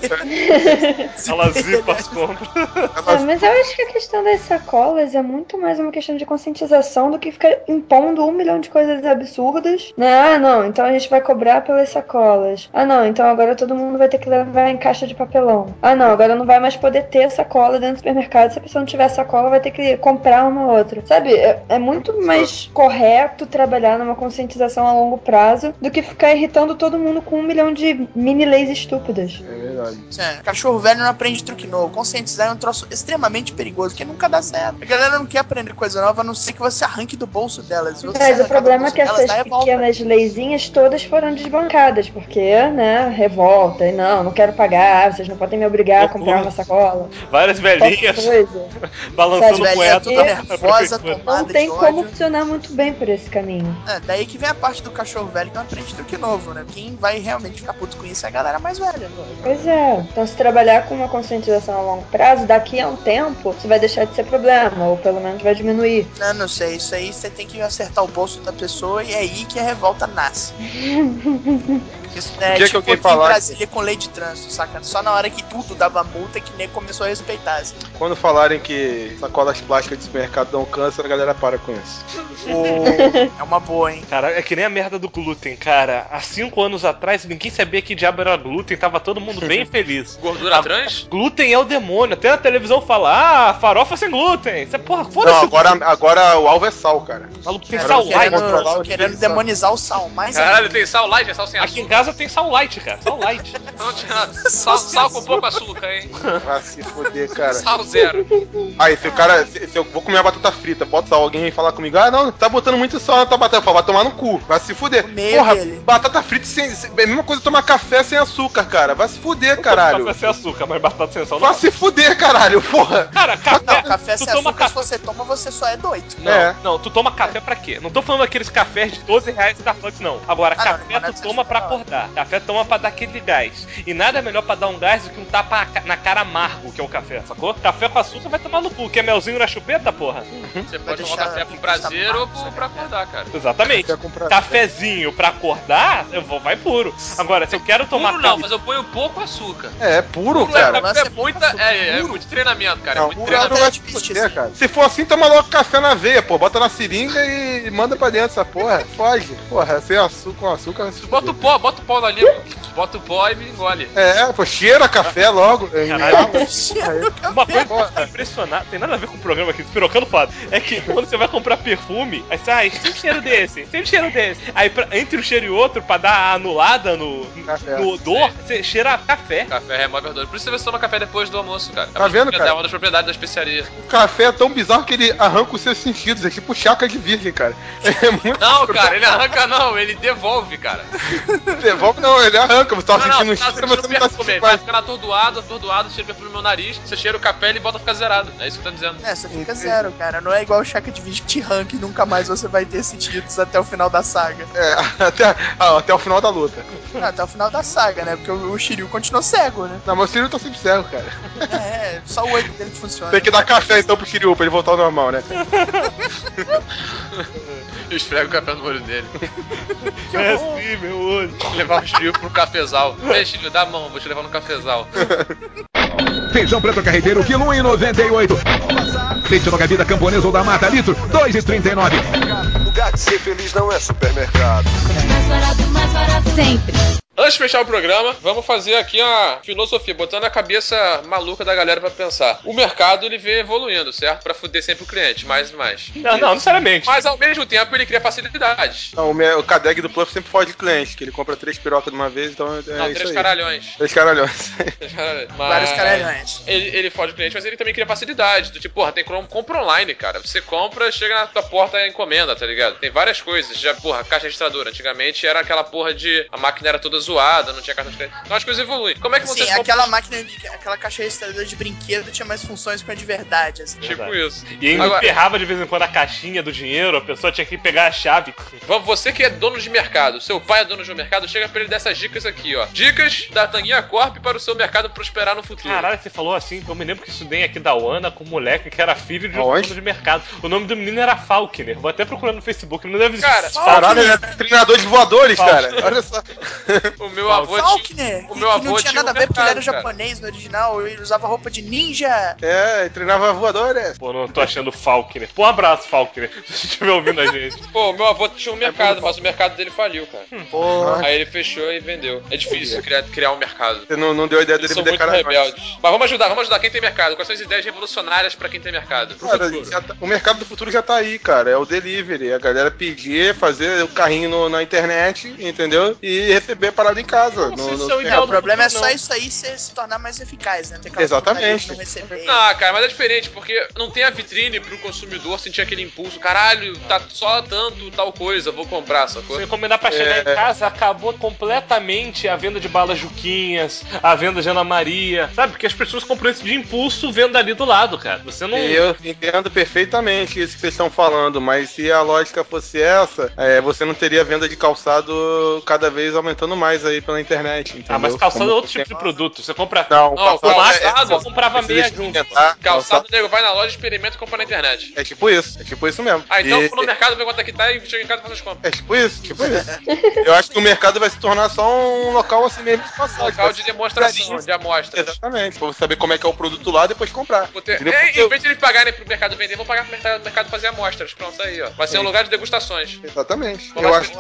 D: Ela zipa as compras.
E: Mas eu acho que a questão das sacolas é muito mais uma questão de conscientização do que ficar impondo 1 milhão de coisas absurdas, né? Ah, não, então a gente vai cobrar pelas sacolas. Ah, não, então agora todo mundo vai ter que levar em caixa de papelão. Ah, não, agora não vai mais poder ter sacola dentro do supermercado. Se a pessoa não tiver sacola, vai ter que comprar uma outra. Sabe? É muito mais correto trabalhar numa conscientização a longo prazo do que ficar irritando todo mundo com 1 milhão de mini leis estúpidas.
A: É verdade.
C: Cachorro velho não aprende truque novo. Conscientizar é um troço extremamente perigoso, que nunca dá certo. A galera não quer aprender coisa nova, a não ser que você arranque do bolso delas.
E: Mas o problema é que essas pequenas leizinhas todas foram desbancadas, porque, né, revolta, e não quero pagar, vocês não podem me obrigar a comprar uma sacola.
D: Várias velhinhas balançando moeda.
C: Nervosa, tomada
E: não tem
C: de
E: como
C: ódio.
E: funcionar muito bem por esse caminho.
C: Daí que vem a parte do cachorro velho que não aprende truque novo, né? Quem vai realmente ficar puto com isso é a galera mais velha.
E: Pois é. Então, se trabalhar com uma conscientização a longo prazo, daqui a um tempo, isso vai deixar de ser problema, ou pelo menos vai diminuir.
C: Não sei. Isso aí você tem que acertar o bolso da pessoa e é aí que a revolta nasce. Isso é
A: que
C: tipo
A: alguém
C: aqui em Brasília com lei de trânsito, saca? Só na hora que tudo dava multa que nem começou a respeitar. Assim.
A: Quando falarem que sacolas plásticas de supermercado dão câncer, a galera para com isso.
C: É uma boa, hein?
D: Cara, é que nem a merda do glúten, cara. Há 5 anos atrás, ninguém sabia que diabo era glúten, tava todo mundo bem feliz.
B: Gordura trans?
D: Glúten é o demônio. Até na televisão fala, farofa sem glúten. Você, porra, foda-se.
A: Não, agora o alvo é sal, cara.
D: O maluco tem sal light.
C: Querendo demonizar o sal, mais
B: Caralho, tem sal light, é sal sem açúcar.
D: Aqui em casa tem sal light, cara. Sal light.
B: Não tinha sal com pouco açúcar, hein?
A: Vai se foder, cara.
B: Sal zero.
A: Aí, se o cara. Se eu vou comer uma batata frita, bota sal, alguém vem falar comigo, não, tá botando muito sal na tua batata. Vai tomar no cu. Vai se fuder. Porra, batata frita é a mesma coisa que tomar café sem açúcar, cara. Vai se fuder, caralho.
D: Café sem açúcar, mas batata sem sal
A: não. Vai se fuder, caralho, porra.
D: Cara,
C: café sem açúcar, se você toma, você só é doido.
D: Não, tu toma café pra quê? Não tô falando aqueles cafés de R$12 Starbucks, não. Agora, café tu toma pra acordar. Café toma pra dar aquele gás. E nada é melhor pra dar um gás do que um tapa na cara amargo, que é o café, sacou? Café com açúcar vai tomar no cu. Quer melzinho na chupeta, porra?
B: Você pode tomar café pro prazer ou pra acordar, cara.
D: Exatamente. Cafezinho pra acordar, vai puro. Agora, se eu quero tomar...
B: Puro não, mas eu ponho pouco açúcar.
A: É puro, cara.
B: É muito treinamento, cara.
A: Não,
B: é muito treinamento.
A: Cara. Se for assim, toma logo café na veia, pô. Bota na seringa e manda pra dentro essa porra. Foge. Porra, sem açúcar, com açúcar...
B: Bota o pó na língua. Bota o pó e me engole.
A: Pô, cheira café logo.
D: Uma coisa que tá impressionado, tem nada a ver com o programa aqui, despirocando foda. É que quando você vai comprar perfume, aí você, tem um cheiro desse, tem um cheiro desse. Aí entre um cheiro e outro, pra dar a anulada no odor, você cheira café.
B: Café remove a odor. Por isso você toma café depois do almoço, cara.
A: Tá vendo, cara?
B: É uma das propriedades da especiaria.
A: O café é tão bizarro que ele arranca os seus sentidos. É tipo chácara de virgem, cara. É muito
B: cara, ele arranca não, ele devolve, cara.
A: Devolve não, ele arranca. Você tava sentindo um cheiro,
B: mas você não tá sentindo. Vai ficando atordoado, cheira perfume no meu nariz, você cheira o café e ele volta a ficar zerado. É isso que eu tô dizendo.
C: Você fica zero, cara. Não é igual o chácara de virgem que te arranca e nunca mais você vai ter sentidos até o final da saga.
A: Até o final da luta.
C: Até o final da saga, né? Porque o Shiryu continua cego, né?
A: Não, mas o Shiryu tá sempre cego, cara.
C: Só o olho dele que funciona.
A: Tem que dar café então pro Shiryu pra ele voltar ao normal, né?
B: Eu esfrego o café no olho dele.
D: É assim, meu olho.
B: Levar o Shiryu pro cafezal. Ei, Shiryu, dá a mão, vou te levar no cafezal.
G: Feijão preto carreteiro, quilo 1,98. Leite no Gavida Camponesa ou da Mata, litro, 2,39.
H: Lugar de ser feliz não é supermercado.
I: Mais barato sempre.
B: Antes de fechar o programa, vamos fazer aqui a filosofia, botando a cabeça maluca da galera pra pensar. O mercado, ele vem evoluindo, certo? Pra fuder sempre o cliente, mais e mais.
D: Não necessariamente.
B: Mas ao mesmo tempo ele cria facilidades.
A: Não, o Cadeg do Pluff sempre foge de cliente, que ele compra 3 pirocas de uma vez, então é
B: não,
A: isso
B: 3
A: aí.
B: caralhões.
A: 3 caralhões.
B: Vários caralhões. Ele foge do cliente, mas ele também cria facilidade. Do tipo, porra, tem compra online, cara. Você compra, chega na tua porta e encomenda, tá ligado? Tem várias coisas. Já, porra, caixa registradora. Antigamente era aquela porra de... A máquina era toda zoada. zoada, não tinha cartão de crédito. Então as coisas evoluem. Como é que vocês
C: aquela aquela caixa registradora de brinquedo tinha mais funções que a de verdade, assim.
B: Tipo isso.
D: E ainda emperrava de vez em quando a caixinha do dinheiro, a pessoa tinha que pegar a chave.
B: Você que é dono de mercado, seu pai é dono de um mercado, chega pra ele dessas dicas aqui, ó. Dicas da Tanguinha Corp para o seu mercado prosperar no futuro.
D: Caralho, você falou assim, eu me lembro que estudei aqui da UANA com um moleque que era filho de um dono de mercado. O nome do menino era Faulkner. Vou até procurar no Facebook, não deve existir.
A: Caralho, ele é treinador de voadores, cara. Olha só.
B: O meu avô
C: Faulkner,
B: o meu avô
C: não tinha nada a ver porque ele era
B: cara.
C: japonês no original, ele usava roupa de ninja.
A: Ele treinava voadores.
D: Pô, não tô achando Faulkner. Pô, um abraço, Faulkner, se você estiver ouvindo a gente.
B: Pô, meu avô tinha um mercado, mas o mercado dele faliu, cara.
A: Porra.
B: Aí ele fechou e vendeu. É difícil criar um mercado.
A: Você não deu a ideia dele
B: Eles são
A: vender
B: muito
A: caralho.
B: rebeldes. Mas vamos ajudar quem tem mercado. Quais são as ideias revolucionárias pra quem tem mercado?
A: Cara, o mercado do futuro já tá aí, cara. É o delivery. A galera pedir, fazer o carrinho na internet, entendeu? E receber a parada em casa.
C: O problema é só isso aí se tornar mais eficaz, né? Ter
A: exatamente.
C: Não receber.
B: Ah, cara, mas é diferente, porque não tem a vitrine pro consumidor sentir aquele impulso. Caralho, tá só tanto tal coisa, vou comprar, sacou?
D: Se encomendar pra chegar em casa, acabou completamente a venda de balas Juquinhas, a venda de Ana Maria, sabe? Porque as pessoas compram isso de impulso vendo ali do lado, cara. Você não...
A: Eu entendo perfeitamente isso que vocês estão falando, mas se a lógica fosse essa, você não teria venda de calçado cada vez aumentando mais aí pela internet, entendeu?
D: Ah, mas calçado é outro tipo de produto. Você compra...
A: Não,
B: calçado
D: eu comprava meia junto.
B: Calçado, nego, vai na loja, experimenta e compra na internet.
A: É tipo isso mesmo.
B: Ah, então no mercado vê quanto é que tá e chega em casa e faz as compras.
A: É tipo isso. Eu acho que o mercado vai se tornar só um local assim mesmo de passagem.
B: Local de demonstração, de amostra.
A: Exatamente, pra você saber como é que é o produto lá e depois comprar.
B: Em vez de eles pagarem pro mercado vender, vão pagar pro mercado fazer amostras. Pronto, isso aí, ó. Vai ser um lugar de degustações.
A: Exatamente.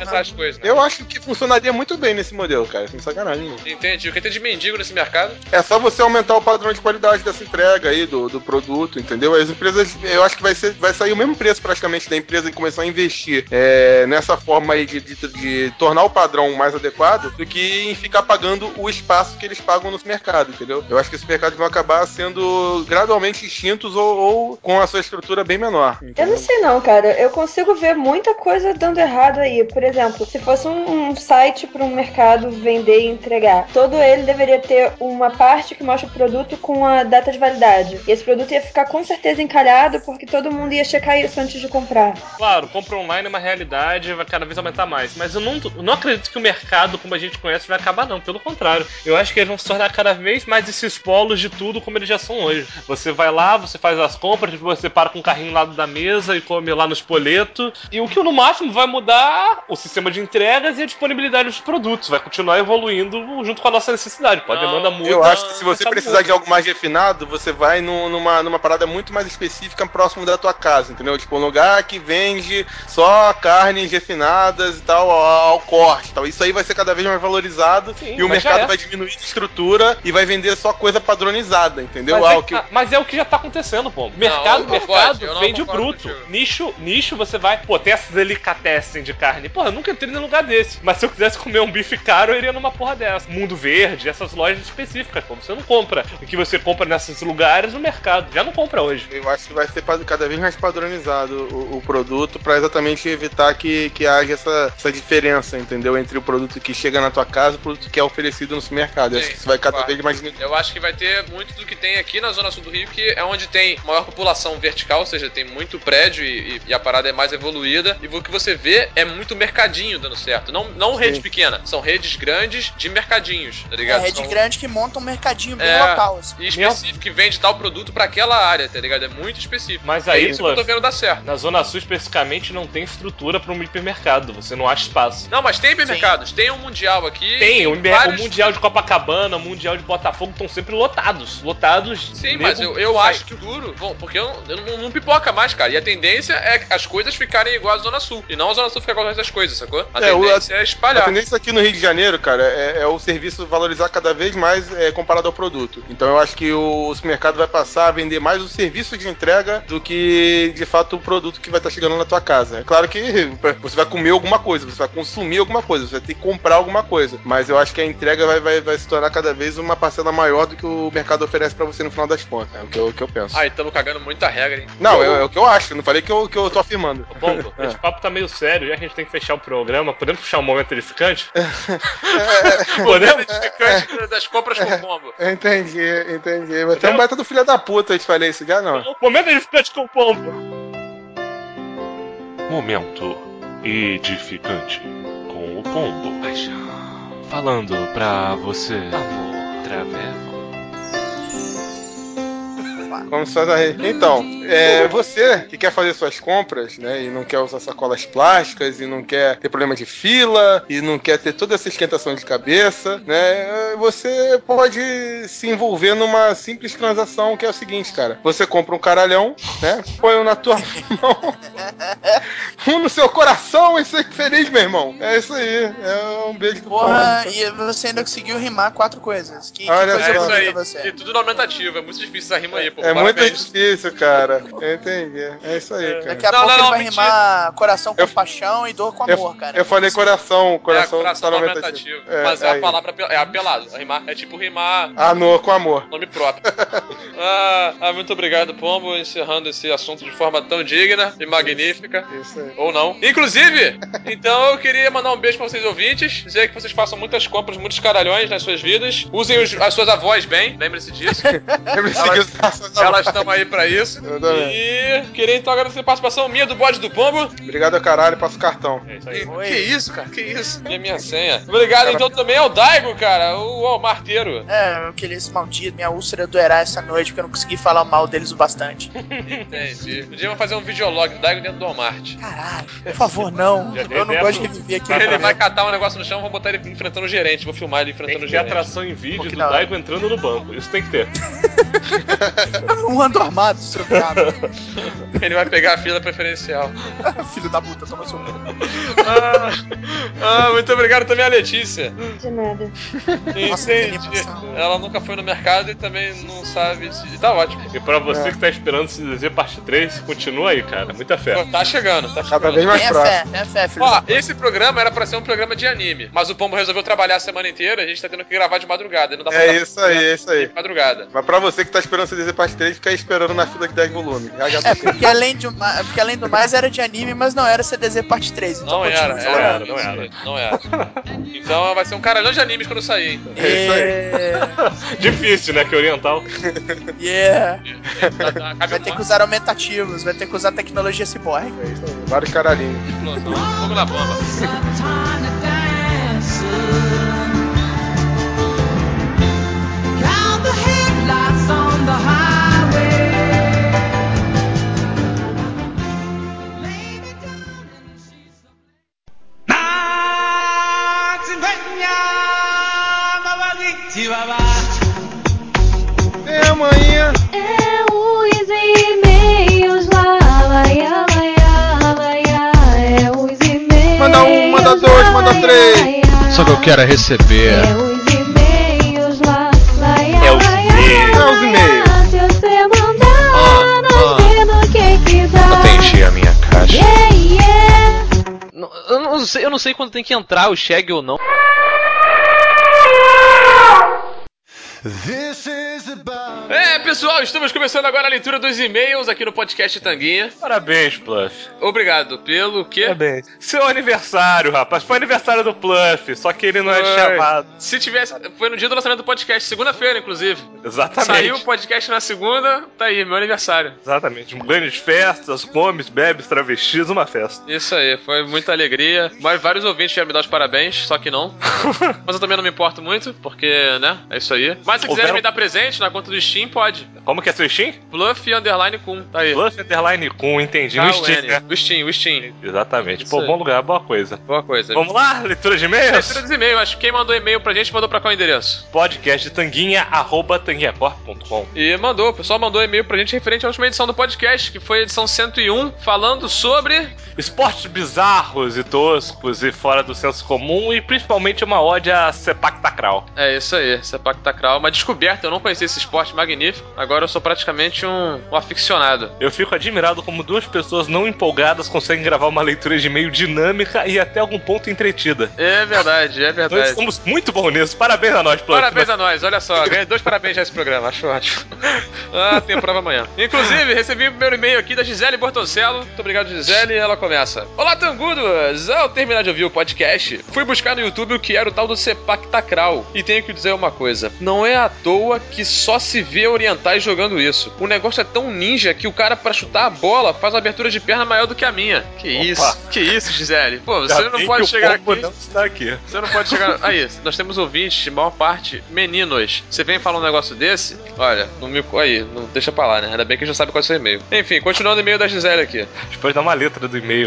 B: Eu
A: acho que funcionaria muito bem nesse modelo, cara. Sem sacanagem.
B: Entendi. O que tem de mendigo nesse mercado?
A: É só você aumentar o padrão de qualidade dessa entrega aí, do produto, entendeu? As empresas, eu acho que vai sair o mesmo preço praticamente da empresa em começar a investir nessa forma aí de tornar o padrão mais adequado do que em ficar pagando o espaço que eles pagam no mercado, entendeu? Eu acho que esses mercados vão acabar sendo gradualmente extintos ou com a sua estrutura bem menor. Entendeu?
E: Eu não sei não, cara. Eu consigo ver muita coisa dando errado aí. Por exemplo, se fosse um site para um mercado vender e entregar, todo ele deveria ter uma parte que mostra o produto com a data de validade. E esse produto ia ficar com certeza encalhado porque todo mundo ia checar isso antes de comprar.
D: Claro, compra online é uma realidade, vai cada vez aumentar mais. Mas eu não acredito que o mercado, como a gente conhece, vai acabar não. Pelo contrário. Eu acho que eles vão se tornar cada vez mais esses polos de tudo como eles já são hoje. Você vai lá, você faz as compras, você para com o carrinho lá da mesa e come lá no espoleto. E o que no máximo vai mudar o sistema de entregas e a disponibilidade dos produtos. Vai continuar evoluindo junto com a nossa necessidade. A demanda muda.
A: Eu acho que se você precisar de algo mais refinado, você vai numa parada muito mais específica próximo da tua casa, entendeu? Tipo, um lugar que vende só carnes refinadas e tal, ao corte e tal. Isso aí vai ser cada vez mais valorizado. Sim, e o mercado vai diminuir de estrutura e vai vender só coisa padronizada, entendeu?
D: Mas é o que já tá acontecendo, pô. Mercado vende o bruto. Nicho, você vai... Pô, tem essas delicatessen de carne. Porra, eu nunca entrei num lugar desse. Mas se eu quisesse comer um bife caro, eu iria numa porra dessa. Mundo Verde, essas lojas específicas, pô. Você não compra o que você compra nesses lugares no mercado. Já não compra hoje.
A: Eu acho que vai ser cada vez mais padronizado o produto pra exatamente evitar que haja essa diferença, entendeu? Entre o produto que chega na tua casa e o produto que é oferecido no supermercado. Eu acho que isso vai cada vez mais...
B: Eu acho que vai ter muito do que tem aqui na Zona Sul do Rio, que é onde tem maior população vertical, ou seja, tem muito prédio e a parada é mais evoluída. E o que você vê é muito mercadinho dando certo. Não rede pequena, são redes grandes de mercadinhos, tá ligado?
C: Rede grande que monta um mercadinho bem local. Assim.
B: E específico, que vende tal produto pra aquela área, tá ligado? É muito específico.
D: Mas aí,
B: isso que eu tô vendo dar certo.
D: Na Zona Sul, especificamente, não tem estrutura pra um hipermercado. Você não acha espaço.
B: Não, mas tem hipermercados. Sim. Tem um Mundial aqui.
D: Tem o Mundial de Copacabana, o Mundial de Botafogo estão sempre lotados.
B: Sim, mas eu acho que o duro... Bom, porque eu não pipoca mais, cara. E a tendência é as coisas ficarem igual à Zona Sul. E não a Zona Sul ficar igual às coisas, sacou? A tendência é espalhar.
A: A tendência aqui no Rio de Janeiro, cara, é o serviço valorizar cada vez mais comparado ao produto. Então eu acho que o supermercado vai passar a vender mais o serviço de entrega do que, de fato, o produto que vai estar chegando na tua casa. É claro que você vai comer alguma coisa, você vai consumir alguma coisa, você vai ter que comprar alguma coisa. Mas eu acho que a entrega vai se tornar cada vez uma parcela maior do que o mercado oferece pra você no final das contas. É o que eu penso.
B: Ah, estamos cagando muita regra, hein?
A: Não, é o que eu acho. Eu não falei que eu tô afirmando.
D: Bom, esse papo tá meio sério, já que a gente tem que fechar o programa. Podemos puxar um momento edificante?
B: Momento edificante das compras com pombo.
A: Entendi. Mas tem um baita do filho da puta, eu te falei isso já, não.
D: Momento edificante com pombo.
J: Momento edificante com o pombo. Falando pra você, amor traveco.
A: Como se faz a rede. Então, você que quer fazer suas compras, né, e não quer usar sacolas plásticas, e não quer ter problema de fila, e não quer ter toda essa esquentação de cabeça, né, você pode se envolver numa simples transação que é o seguinte, cara. Você compra um caralhão, né, põe um na tua mão, um no seu coração e seja feliz, meu irmão. É isso aí. É um beijo do
C: Porra, e você ainda conseguiu rimar 4 coisas. Que
A: Olha
C: coisa
A: só.
C: bonita você.
B: E tudo no aumentativo, é muito difícil essa rima aí, pô.
A: É muito
B: Parabéns.
A: difícil, cara. Eu entendi. É isso aí, cara.
C: Daqui a pouco ele vai rimar coração com paixão e dor com amor, cara.
A: Eu falei coração
B: Coração
A: tá no
B: aumentativo. Mas a palavra é apelado. É tipo rimar
A: com amor.
B: Nome próprio. Muito obrigado, Pombo, encerrando esse assunto de forma tão digna e magnífica.
A: Isso aí.
B: Ou não. Inclusive, então eu queria mandar um beijo pra vocês ouvintes, dizer que vocês façam muitas compras, muitos caralhões nas suas vidas. Usem as suas avós bem, lembre-se disso. Elas estão aí pra isso. E queria então agradecer a participação minha do bode do Pombo.
A: Obrigado, caralho, passo cartão.
B: É isso aí. Que isso, cara? Que isso? E a minha senha. Obrigado então também ao Daigo, cara, o marteiro.
C: Eu queria esse maldito, minha úlcera doerá essa noite, porque eu não consegui falar mal deles o bastante.
B: Entendi. Podíamos fazer um videolog do Daigo dentro do Walmart.
C: Caralho, por favor, não. Eu não gosto de reviver aqui.
B: Ele vai catar um negócio no chão, vou botar ele enfrentando o gerente, vou filmar ele enfrentando o gerente.
D: Tem atração em vídeo do Daigo entrando no banco. Isso tem que ter.
C: Eu não ando armado, seu viado.
B: Ele vai pegar a fila preferencial.
C: Filho da puta, toma seu cu.
B: Muito obrigado também a Letícia.
E: De nada.
B: Entendi. Ela nunca foi no mercado e também não sabe de... Tá ótimo.
D: E pra você que tá esperando se dizer parte 3, continua aí, cara. Muita fé.
B: Tá chegando.
A: Cada vez mais próximo.
C: É fé, filho.
B: Ó, esse programa era pra ser um programa de anime, mas o Pombo resolveu trabalhar a semana inteira, a gente tá tendo que gravar de madrugada. Não dá pra
A: isso aí.
B: De madrugada.
A: Mas pra você que tá esperando se dizer parte 3, fica aí esperando na fila de 10 volumes.
C: Porque além do mais era de anime, mas não era CDZ parte 3. Então
B: não era. Então vai ser um caralhão de animes quando sair.
A: É isso aí.
D: Difícil, né? Que oriental.
C: Vai ter que usar aumentativos, vai ter que usar tecnologia ciborgue.
A: É isso aí. Vários caralhinhos.
B: Vamos na bomba.
A: É amanhã.
I: É os e-mails lá, é os e-mails.
A: Manda 1, manda 2, manda 3.
G: Só que eu quero receber.
I: É os e-mails lá,
D: É os e-mails.
A: É os e-mails.
I: Se você mandar, não sei no que dá.
J: Atendi a minha caixa.
B: Eu não sei quando tem que entrar o Shag ou não. Pessoal, estamos começando agora a leitura dos e-mails aqui no podcast Tanguinha.
D: Parabéns, Pluff.
B: Obrigado pelo quê?
D: Parabéns. Seu aniversário, rapaz. Foi aniversário do Pluff, só que ele não é chamado.
B: Se tivesse... Foi no dia do lançamento do podcast, segunda-feira, inclusive.
D: Exatamente.
B: Saiu o podcast na segunda, tá aí, meu aniversário.
D: Exatamente. Grandes festas, comes, bebes, travestis, uma festa.
B: Isso aí, foi muita alegria. Mas vários ouvintes vieram me dar os parabéns, só que não. Mas eu também não me importo muito, porque, né, é isso aí. Mas se quiserem me dar presente na conta do Steam, pode.
D: Como que é seu Steam?
B: Pluff_Kun, tá aí.
D: Pluff_Kun, entendi. O Steam, né?
B: O Steam.
D: Exatamente.
B: Isso
D: Pô,
B: aí.
D: bom lugar, boa coisa.
B: Boa coisa.
D: Vamos lá? Leitura de e-mails?
B: Leitura dos e-mails. Acho que quem mandou e-mail pra gente mandou pra qual endereço?
D: podcasttanguinha@tanguinhacorp.com.
B: E mandou, o pessoal mandou e-mail pra gente referente à última edição do podcast, que foi a edição 101, falando sobre...
D: esportes bizarros e toscos e fora do senso comum, e principalmente uma ode a Sepak Takraw.
B: É isso aí, Sepak Takraw. Uma descoberta, eu não conhecia esse esporte magnífico. Agora eu sou praticamente um aficionado.
D: Eu fico admirado como duas pessoas não empolgadas conseguem gravar uma leitura de e-mail dinâmica e até algum ponto entretida.
B: É verdade, é verdade.
D: Nós somos muito bons nisso. Parabéns a nós, Plunk.
B: Parabéns a nós, olha só. Ganhei 2 parabéns já esse programa, acho ótimo. Tem prova amanhã. Inclusive, recebi o primeiro e-mail aqui da Gisele Bortoncello. Muito obrigado, Gisele. Ela começa: Olá, Tangudos! Ao terminar de ouvir o podcast, fui buscar no YouTube o que era o tal do Sepak Takraw. E tenho que dizer uma coisa: não é à toa que só se vê orientais jogando isso. O negócio é tão ninja que o cara, pra chutar a bola, faz uma abertura de perna maior do que a minha. Que isso, Gisele? Pô, você não pode chegar aqui.
D: Não está aqui.
B: Você não pode chegar. Aí, nós temos ouvintes, de maior parte, meninos. Você vem falar um negócio desse? Olha, não deixa pra lá, né? Ainda bem que a gente já sabe qual é o seu e-mail. Enfim, continuando o e-mail da Gisele aqui.
D: Depois dá uma letra do e-mail.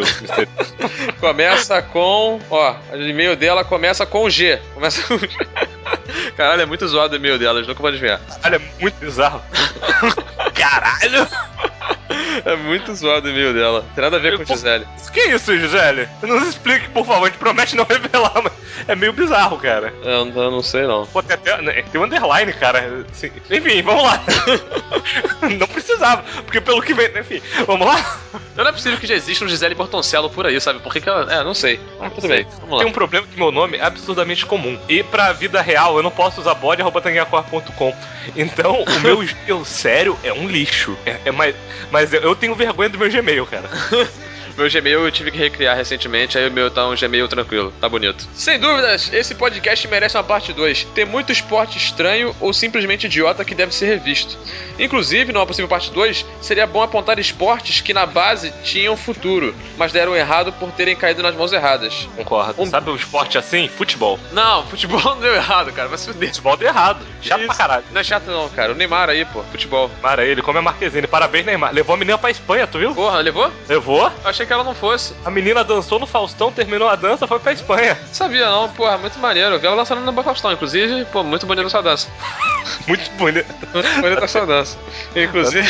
B: Começa com. Ó, o e-mail dela começa com G. Começa com G. Caralho, é muito zoado o e-mail dela, nunca vou adivinhar.
D: Caralho, é muito bizarro. Caralho!
B: É muito zoado o e-mail dela. Não tem nada a ver com Gisele.
D: Que isso, Gisele? Nos explique, por favor. A gente promete não revelar, mas é meio bizarro, cara.
B: Eu não sei, não.
D: Pô, tem um underline, cara. Assim, enfim, vamos lá. Não precisava, porque pelo que vem... Enfim, vamos lá?
B: Não é possível que já exista um Gisele Bortoncello por aí, sabe? Por que ela... não sei. Tudo bem, vamos lá.
D: Tem um problema que meu nome é absurdamente comum. E pra vida real, eu não posso usar bode@tanguinhacor.com. Então, o meu e-mail sério é um lixo. Mas eu tenho vergonha do meu Gmail, cara.
B: Meu Gmail eu tive que recriar recentemente, aí o meu tá um Gmail tranquilo, tá bonito. Sem dúvidas, esse podcast merece uma parte 2. Tem muito esporte estranho ou simplesmente idiota que deve ser revisto. Inclusive, numa possível parte 2, seria bom apontar esportes que na base tinham futuro, mas deram errado por terem caído nas mãos erradas.
D: Concordo. Sabe um esporte assim? Futebol.
B: Não, futebol não deu errado, cara, vai se fuder.
D: Futebol deu errado. Chato pra caralho.
B: Não é chato não, cara. O Neymar aí, pô, futebol.
D: Neymar aí, ele come a Marquezine. Parabéns, Neymar. Levou a menina pra Espanha, tu viu?
B: Porra, levou?
D: Levou?
B: Eu achei que ela não fosse.
D: A menina dançou no Faustão, terminou a dança, foi pra Espanha.
B: Sabia não, porra, muito maneiro. Eu vi ela dançando no Faustão, inclusive, pô, muito bonita essa dança.
D: Muito bonita.
B: Muito bonita essa dança. Inclusive...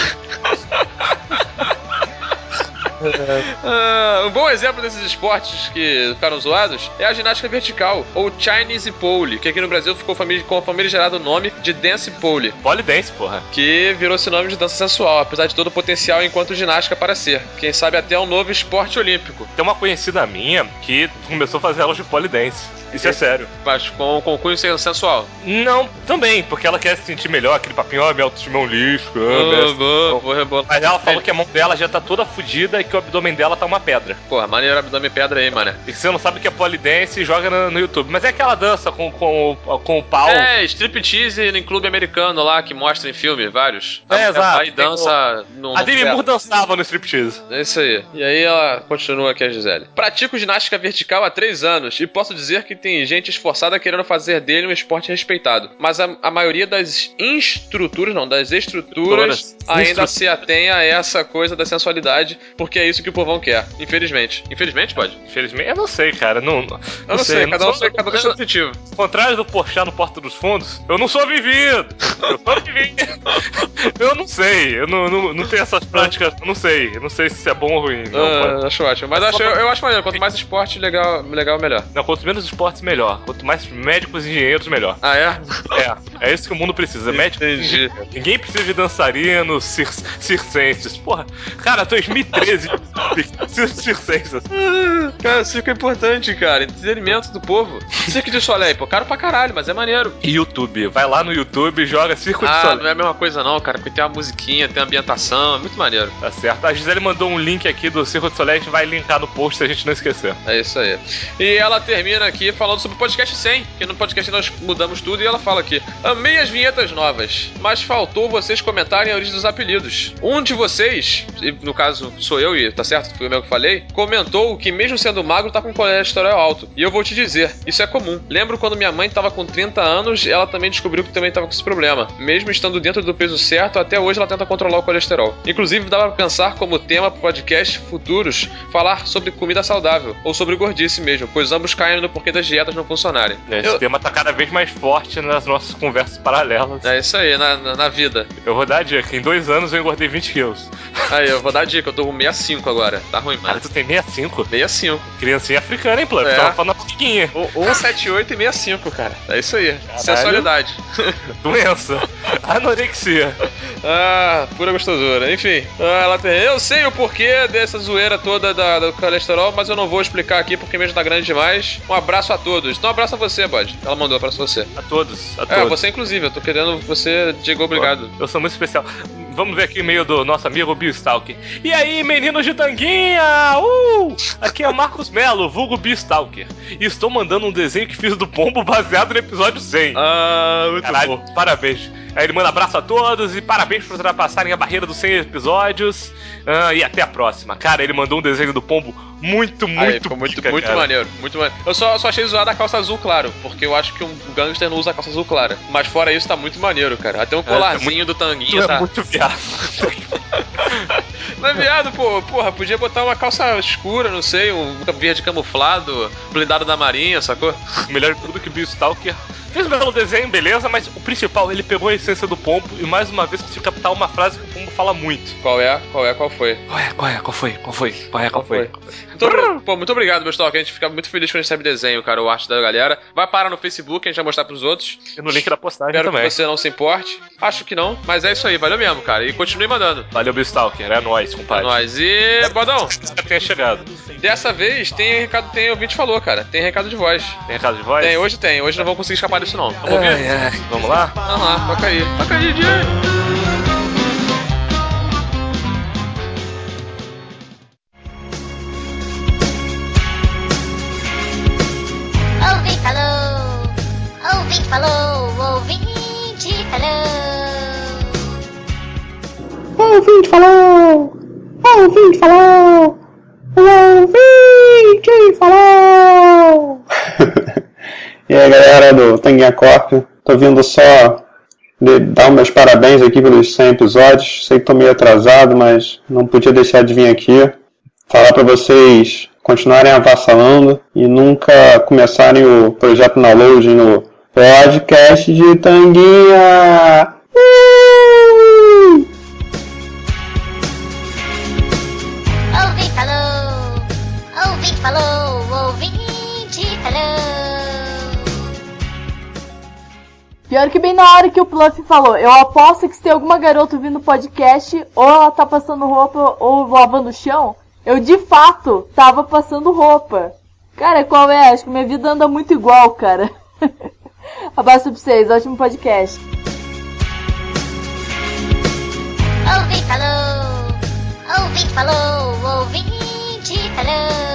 B: um bom exemplo desses esportes que ficaram zoados é a ginástica vertical, ou Chinese Pole, que aqui no Brasil ficou com o famigerado nome de Dance Pole.
D: Pole Dance, porra.
B: Que virou sinônimo de dança sensual, apesar de todo o potencial enquanto ginástica para ser. Quem sabe até um novo esporte olímpico.
D: Tem uma conhecida minha que começou a fazer aulas de Pole Dance. Isso é sério.
B: Mas com cunho sensual?
D: Não, também, porque ela quer se sentir melhor, aquele papinho, minha autoestima é um lixo.
B: Vou rebolar.
D: Mas ela falou que a mão dela já tá toda fodida e que o abdômen dela tá uma pedra.
B: Porra, maneiro abdômen pedra aí, mané.
D: E que você não sabe o que é Pole Dance e joga no YouTube. Mas é aquela dança com o pau.
B: É, striptease em clube americano lá, que mostra em filme, vários.
D: Exato.
B: Aí dança
D: a Demi Moore dançava no striptease.
B: É isso aí. E aí ela continua aqui, a Gisele. Pratico ginástica vertical há 3 anos e posso dizer que tem gente esforçada querendo fazer dele um esporte respeitado. Mas a maioria das estruturas ainda se atém a essa coisa da sensualidade, porque é isso que o povão quer. Infelizmente. Infelizmente, pode?
D: Infelizmente, eu não sei, cara. Não
B: sei. Cada um tem seu objetivo.
D: Ao contrário do Porchat no Porta dos Fundos, eu não sou vivido. Eu sou vivido. Eu não sei. Eu não tenho essas práticas. Eu não sei. Eu não sei se isso é bom ou ruim. Não,
B: acho ótimo. Mas eu acho maneiro. Quanto mais esporte legal, melhor.
D: Não, quanto menos esportes, melhor. Quanto mais médicos e engenheiros, melhor.
B: Ah, é?
D: É isso que o mundo precisa. Médicos.
B: Entendi.
D: Ninguém precisa de dançarinos, circenses. Porra, cara, 2013. Circenses.
B: Cara, circo é importante, cara. Entretenimento do povo. Cirque de Soleil, pô, caro pra caralho, mas é maneiro.
D: E YouTube. Vai lá no YouTube e joga Circo de Soleil.
B: Não é a mesma coisa não, cara, porque tem uma musiquinha, tem uma ambientação, é muito maneiro.
D: Tá certo. A Gisele mandou um link aqui do Circo de Soleil, a gente vai linkar no post se a gente não esquecer.
B: É isso aí. E ela termina aqui falando sobre o podcast 100, que no podcast nós mudamos tudo e ela fala aqui: amei as vinhetas novas, mas faltou vocês comentarem a origem dos apelidos. Um de vocês, e no caso sou eu e tá certo, foi o meu que falei, comentou que mesmo sendo magro tá com colesterol alto. E eu vou te dizer, isso é comum. Lembro quando minha mãe tava com 30 anos, ela também descobriu que também tava com esse problema. Mesmo estando dentro do peso certo, até hoje ela tenta controlar o colesterol. Inclusive dava pra pensar como tema para podcasts futuros falar sobre comida saudável, ou sobre gordice mesmo, pois ambos caem no porquê das dietas não funcionarem.
D: Esse tema tá cada vez mais forte nas nossas conversas paralelas.
B: É isso aí, na vida.
D: Eu vou dar a dica, em 2 anos eu engordei 20 quilos.
B: Aí, eu vou dar a dica, eu tô com 65 65 agora. Tá ruim, mano.
D: Cara, tu tem 65?
B: 65.
D: Criancinha africana, hein, Plano?
B: É.
D: Tava falando na piguinha.
B: 178 e 65, cara. É isso aí. Sensualidade.
D: Doença. Anorexia.
B: Ah, pura gostosura. Enfim, ela tem... Eu sei o porquê dessa zoeira toda do colesterol, mas eu não vou explicar aqui porque mesmo tá grande demais. Um abraço a todos. Então, um abraço a você, Bud. Ela mandou um abraço a você.
D: A todos. A todos.
B: Você inclusive. Eu tô querendo você, Diego, obrigado.
D: Eu sou muito especial. Vamos ver aqui o e-mail do nosso amigo Beastalker. E aí, meninos de tanguinha? Aqui é Marcos Melo, vulgo Beastalker. E estou mandando um desenho que fiz do pombo baseado no episódio 100.
B: Muito
D: Caralho,
B: bom.
D: Parabéns. Aí ele manda abraço a todos e parabéns por ultrapassarem a barreira dos 100 episódios. E até a próxima. Cara, ele mandou um desenho do pombo muito maneiro. Muito maneiro. Eu só achei zoada a calça azul claro, porque eu acho que um gangster não usa a calça azul clara. Mas fora isso, tá muito maneiro, cara. Até um colarzinho do tanguinho, tá? É muito viado.
B: Não é viado, porra, podia botar uma calça escura, não sei, um verde camuflado, blindado da marinha, sacou?
D: Melhor de tudo que o Beastalker fez um belo desenho, beleza, mas o principal, ele pegou a essência do pombo e mais uma vez conseguiu captar uma frase que o pombo fala muito.
B: Qual foi?
D: Qual foi?
B: Muito obrigado, Beastalker, a gente fica muito feliz quando a gente recebe desenho, cara, o arte da galera. Vai parar no Facebook, a gente vai mostrar pros outros.
D: E no link da postagem
B: Espero
D: também.
B: que você não se importe. Acho que não, mas é isso aí, valeu mesmo, cara. E continue mandando.
D: Valeu, Beastalker, é nóis, compadre.
B: É nóis. E, Bodão,
D: já tenha chegado.
B: Dessa vez tem ouvinte falou, cara. Tem recado de voz.
D: Tem recado de voz?
B: Tem. Hoje não vamos conseguir escapar disso, não. Vamos ouvir?
D: Vamos lá?
B: Vamos lá, toca aí, DJ.
I: Ouvinte falou, ouvinte falou.
F: Ouvinte falou! Ouvinte falou! Ouvinte falou!
K: E aí, galera do Tanguinha Corp, tô vindo só dar meus parabéns aqui pelos 100 episódios. Sei que tô meio atrasado, mas não podia deixar de vir aqui falar pra vocês continuarem avassalando e nunca começarem o projeto download no podcast de Tanguinha.
I: Ouvinte falou, ouvinte falou.
L: Pior que bem na hora que o Pluff falou, eu aposto que se tem alguma garota ouvindo o podcast, ou ela tá passando roupa ou lavando o chão, eu de fato tava passando roupa. Cara, qual é? Acho que minha vida anda muito igual, cara. Abraço pra vocês, ótimo podcast.
I: Ouvinte falou, ouvinte falou.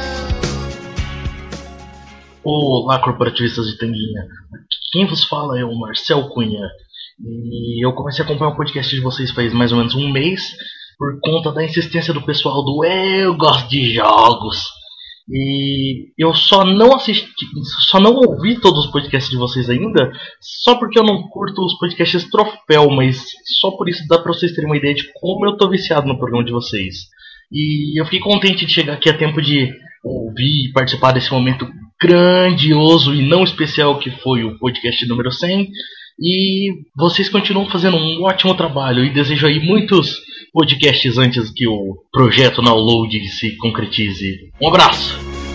M: Olá, corporativistas de Tanguinha. Quem vos fala é o Marcel Cunha. E eu comecei a acompanhar o podcast de vocês faz mais ou menos um mês, por conta da insistência do pessoal do Eu Gosto de Jogos. E eu só não ouvi todos os podcasts de vocês ainda, só porque eu não curto os podcasts troféu, mas só por isso dá pra vocês terem uma ideia de como eu tô viciado no programa de vocês. E eu fiquei contente de chegar aqui a tempo de ouvir e participar desse momento grandioso e não especial que foi o podcast número 100. E vocês continuam fazendo um ótimo trabalho e desejo aí muitos podcasts antes que o projeto Download se concretize. Um abraço!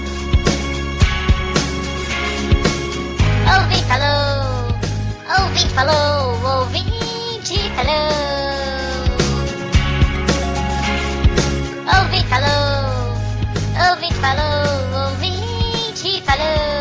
I: Ouvinte falou, ouvinte falou. Ouvinte falou, ouvinte falou, ouvinte falou.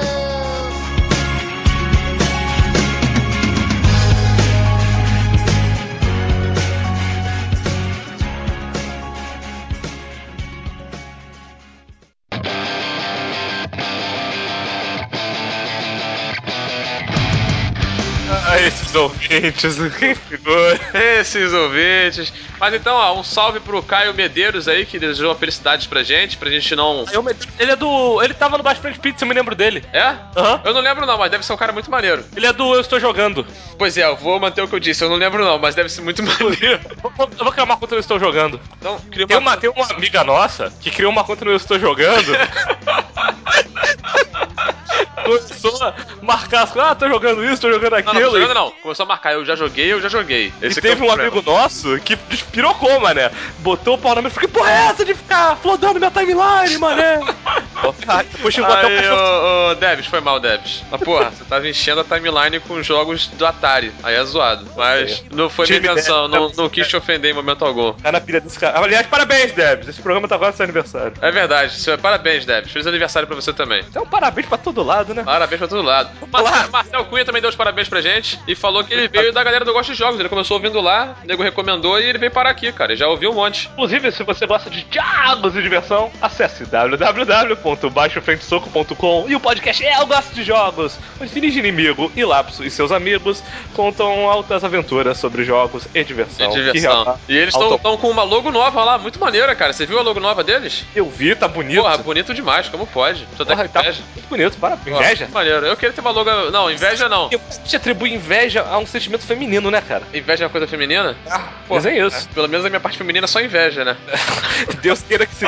D: Esses ouvintes, que figura.
B: Esses ouvintes. Mas então, ó, um salve pro Caio Medeiros aí, que desejou felicidades pra gente não...
D: Ele tava no Baixo Frente Pizza, eu me lembro dele.
B: É?
D: Uhum.
B: Eu não lembro não, mas deve ser um cara muito maneiro.
D: Ele é do Eu Estou Jogando.
B: Pois é, eu vou manter o que eu disse, eu não lembro não, mas deve ser muito maneiro.
D: Eu vou criar uma conta no Eu Estou Jogando.
B: Então,
D: tem uma amiga nossa que criou uma conta no Eu Estou Jogando. Começou a marcar as coisas. Tô jogando isso, tô jogando aquilo.
B: Não, tô jogando não. Começou a marcar. Eu já joguei.
D: E teve um amigo nosso que despirocou, mané. Botou o pau na mesa e falou: que porra é essa de ficar flodando minha timeline, mané? Depois chegou até o cachorro.
B: Ô, Debs, foi mal, Debs. Mas, porra, você tava enchendo a timeline com jogos do Atari. Aí é zoado. Mas não foi minha intenção. Não quis te ofender em momento algum.
D: Tá na pilha desse cara. Aliás, parabéns, Debs. Esse programa tá quase seu aniversário.
B: É verdade. Parabéns, Debs. Feliz aniversário pra você também.
D: Então, parabéns pra todo lado, né?
B: Parabéns pra todo lado. Marcel Cunha também deu os parabéns pra gente e falou que ele veio da galera do Gosto de Jogos. Ele começou ouvindo lá, o nego recomendou e ele veio parar aqui, cara. Ele já ouviu um monte.
D: Inclusive, se você gosta de jogos e diversão, acesse www.baixofrentesoco.com e o podcast Eu Gosto de Jogos, onde Finige Inimigo e Lapso e seus amigos contam altas aventuras sobre jogos e diversão.
B: E eles estão com uma logo nova lá, muito maneira, cara. Você viu a logo nova deles?
D: Eu vi, tá bonito.
B: Porra, bonito demais, como pode?
D: Tá muito bonito, parabéns. Inveja?
B: Maneiro. Eu queria ter uma logo... Não, inveja não.
D: Eu te atribuo inveja a um sentimento feminino, né, cara?
B: Inveja é uma coisa feminina?
D: Mas é isso.
B: Pelo menos a minha parte feminina é só inveja, né?
D: Deus queira que sim.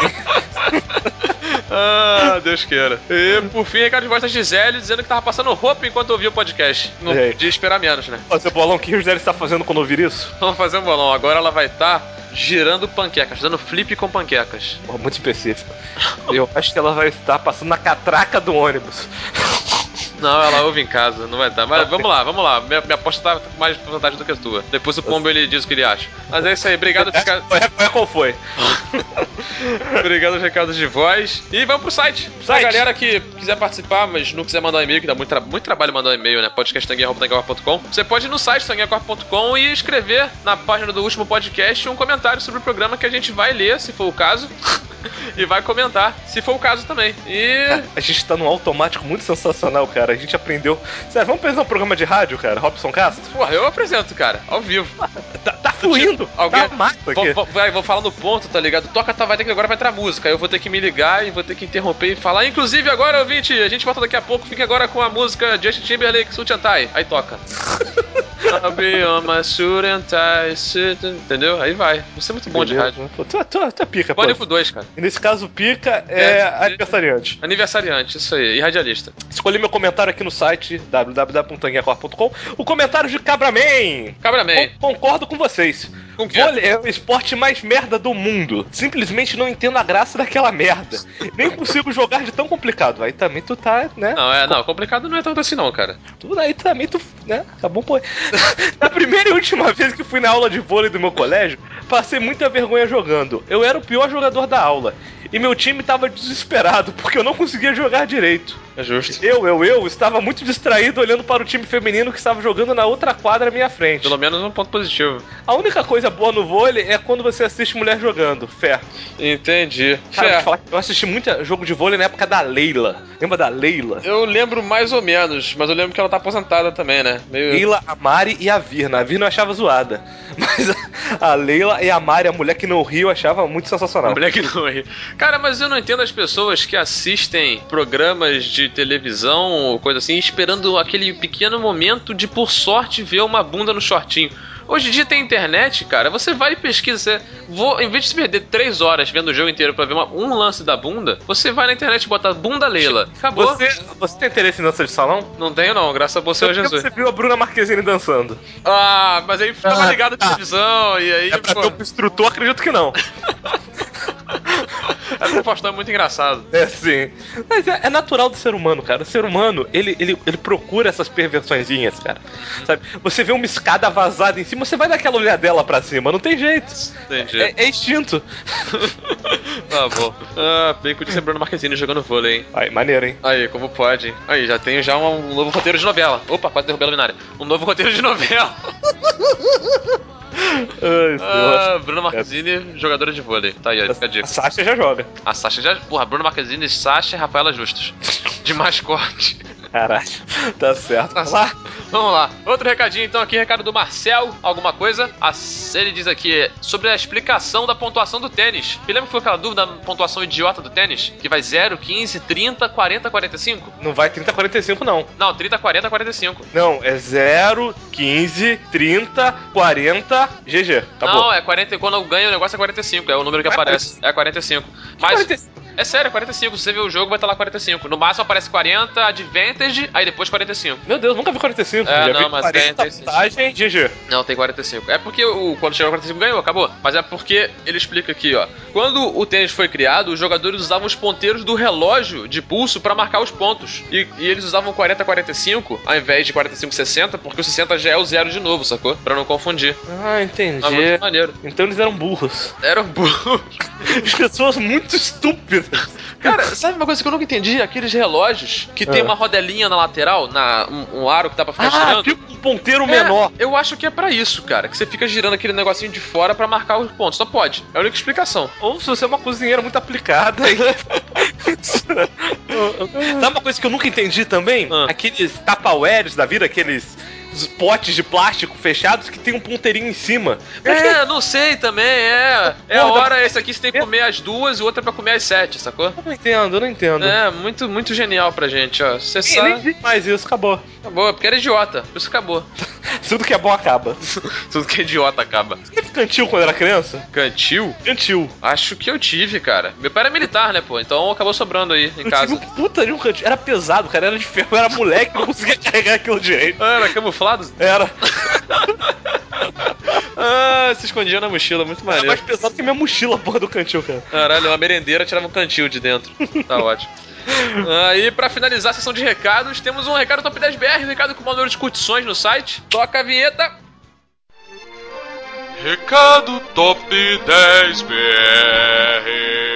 B: Deus queira. E por fim, recado de voz da Gisele dizendo que tava passando roupa enquanto ouvia o podcast. Não podia esperar menos, né?
D: Fazer bolão, o que a Gisele está fazendo quando ouvir isso?
B: Vamos fazer um bolão. Agora ela vai estar girando panquecas, dando flip com panquecas.
D: Muito específico. Eu acho que ela vai estar passando na catraca do ônibus.
B: Não, ela ouve em casa, não vai dar. Mas vamos lá. Minha aposta tá com mais vantagem do que a tua. Depois o Pombo ele diz o que ele acha. Mas é isso aí, obrigado.
D: Qual foi?
B: Obrigado aos recados de voz. E vamos pro site. A galera que quiser participar, mas não quiser mandar um e-mail, que dá muito trabalho mandar um e-mail, né? podcasttanguia.com. Você pode ir no site tanguiacorp.com e escrever na página do último podcast um comentário sobre o programa que a gente vai ler, se for o caso. E vai comentar, se for o caso também. E
D: a gente tá num automático muito sensacional, cara. A gente aprendeu. Sério, vamos apresentar um programa de rádio, cara? Robson Castro?
B: Porra, eu apresento, cara, ao vivo.
D: Tá fluindo.
B: Alguém...
D: Tá massa aqui.
B: Vou falar no ponto, tá ligado? Vai ter que agora vai entrar música. Aí eu vou ter que me ligar e vou ter que interromper e falar. Inclusive, agora, ouvinte, a gente volta daqui a pouco. Fica agora com a música Justin Timberlake, Suchantai. Aí toca. I'll be on my suit and tie. Entendeu? Aí vai. Você é muito bom de rádio.
D: Pô, tu é pica,
B: Pânico 2, cara.
D: E nesse caso, pica é aniversariante.
B: Aniversariante, isso aí. E radialista.
D: Escolhi meu comentário aqui no site www.tanguiacorp.com. O comentário de Cabraman. Concordo com vocês.
B: Com que?
D: Vôlei é o esporte mais merda do mundo. Simplesmente não entendo a graça daquela merda. Nem consigo jogar de tão complicado. Aí também tu tá, né?
B: Não, complicado não é tanto assim não, cara.
D: Aí também tu, né? Acabou, pô. Na primeira e última vez que fui na aula de vôlei do meu colégio, passei muita vergonha jogando. Eu era o pior jogador da aula. E meu time tava desesperado, porque eu não conseguia jogar direito.
B: É justo.
D: Eu estava muito distraído olhando para o time feminino que estava jogando na outra quadra à minha frente.
B: Pelo menos um ponto positivo.
D: A única coisa boa no vôlei é quando você assiste mulher jogando. Fé.
B: Entendi.
D: Cara, eu assisti muito jogo de vôlei na época da Leila. Lembra da Leila?
B: Eu lembro mais ou menos, mas eu lembro que ela tá aposentada também, né?
D: Leila, a Mari e a Virna. A Virna eu achava zoada. Mas a Leila e a Mari, a mulher que não riu, eu achava muito sensacional.
B: A mulher que não riu. Cara, mas eu não entendo as pessoas que assistem programas de televisão ou coisa assim, esperando aquele pequeno momento de, por sorte, ver uma bunda no shortinho. Hoje em dia tem internet, cara, você vai e pesquisa, em vez de se perder 3 horas vendo o jogo inteiro pra ver um lance da bunda, você vai na internet e bota bunda Leila. Acabou.
D: Você tem interesse em dança de salão?
B: Não tenho não, graças a você, Jesus.
D: Você viu a Bruna Marquezine dançando?
B: Ah, mas aí ficava ligado na televisão e aí...
D: É pra ter um instrutor, acredito que não.
B: Essa Faustão é muito engraçado.
D: É, sim. Mas é natural do ser humano, cara. O ser humano, ele procura essas perversõezinhas, cara. Sabe? Você vê uma escada vazada em cima, você vai dar aquela olhadela pra cima. Não tem jeito.
B: Entendi.
D: É instinto.
B: Tá bom. Bem, podia ser Bruno Marquezine jogando vôlei, hein?
D: Aí, maneiro, hein?
B: Aí, como pode, hein? Aí, já tenho um novo roteiro de novela. Opa, quase derrubei a luminária. Um novo roteiro de novela. Bruno Marquezine, jogadora de vôlei. Tá aí, fica a dica.
D: A Sasha já joga.
B: A Sasha já... Porra, Bruno Marquezine, Sasha e Rafaela Justus. De mascote.
D: Caralho, tá certo.
B: Vamos lá. Outro recadinho, então, aqui, recado do Marcel. Alguma coisa? Ele diz aqui sobre a explicação da pontuação do tênis. E lembra que foi aquela dúvida da pontuação idiota do tênis? Que vai 0, 15, 30, 40, 45?
D: Não vai 30, 45, não.
B: Não, 30, 40, 45.
D: Não, é 0, 15, 30, 40, GG. Acabou.
B: Não, é 40. Quando eu ganho o negócio é 45. É o número que aparece. É 45. Mas... É sério, 45. Se você ver o jogo, vai estar lá 45. No máximo aparece 40, Advantage, aí depois 45.
D: Meu Deus, nunca vi 45.
B: É,
D: Já
B: não,
D: vi
B: mas
D: 40
B: tem
D: vantagem, GG.
B: Não, tem 45. É porque quando chegou 45 ganhou, acabou. Mas é porque ele explica aqui, ó. Quando o tênis foi criado, os jogadores usavam os ponteiros do relógio de pulso pra marcar os pontos. E eles usavam 40-45 ao invés de 45-60, porque o 60 já é o 0 de novo, sacou? Pra não confundir.
D: Ah, entendi.
B: É muito maneiro.
D: Então eles eram burros.
B: Eram burros.
D: Pessoas muito estúpidas.
B: Cara, sabe uma coisa que eu nunca entendi? Aqueles relógios que tem uma rodelinha na lateral, um aro que dá pra ficar girando.
D: Tipo um ponteiro menor.
B: Eu acho que é pra isso, cara. Que você fica girando aquele negocinho de fora pra marcar os pontos. Só pode. É a única explicação.
D: Ou se você é uma cozinheira muito aplicada. Sabe uma coisa que eu nunca entendi também? Aqueles Tupperwares da vida, aqueles potes de plástico fechados que tem um ponteirinho em cima.
B: Não sei também, É a hora, esse aqui você tem que comer às 2 e o outro é pra comer às 7, sacou?
D: Eu não entendo.
B: É, muito, muito genial pra gente, ó. Você
D: sabe. Nem vi mais isso, acabou.
B: Acabou, porque era idiota. Por isso acabou.
D: Tudo que é bom acaba.
B: Tudo que é idiota acaba.
D: Você teve cantil quando era criança?
B: Cantil?
D: Cantil.
B: Acho que eu tive, cara. Meu pai era militar, né, pô? Então acabou sobrando aí em casa.
D: Tive um puta de um cantil. Era pesado, cara. Era de ferro. Eu era moleque, não conseguia carregar aquilo direito.
B: Era camuflado?
D: Era.
B: Se escondia na mochila, muito maneiro.
D: Era mais pesado que minha mochila, porra, do cantil, cara.
B: Caralho, uma merendeira tirava um cantil de dentro. Tá ótimo. E pra finalizar a sessão de recados, temos um recado Top 10 BR, um recado com o número de curtições no site. Toca a vinheta.
J: Recado Top 10 BR.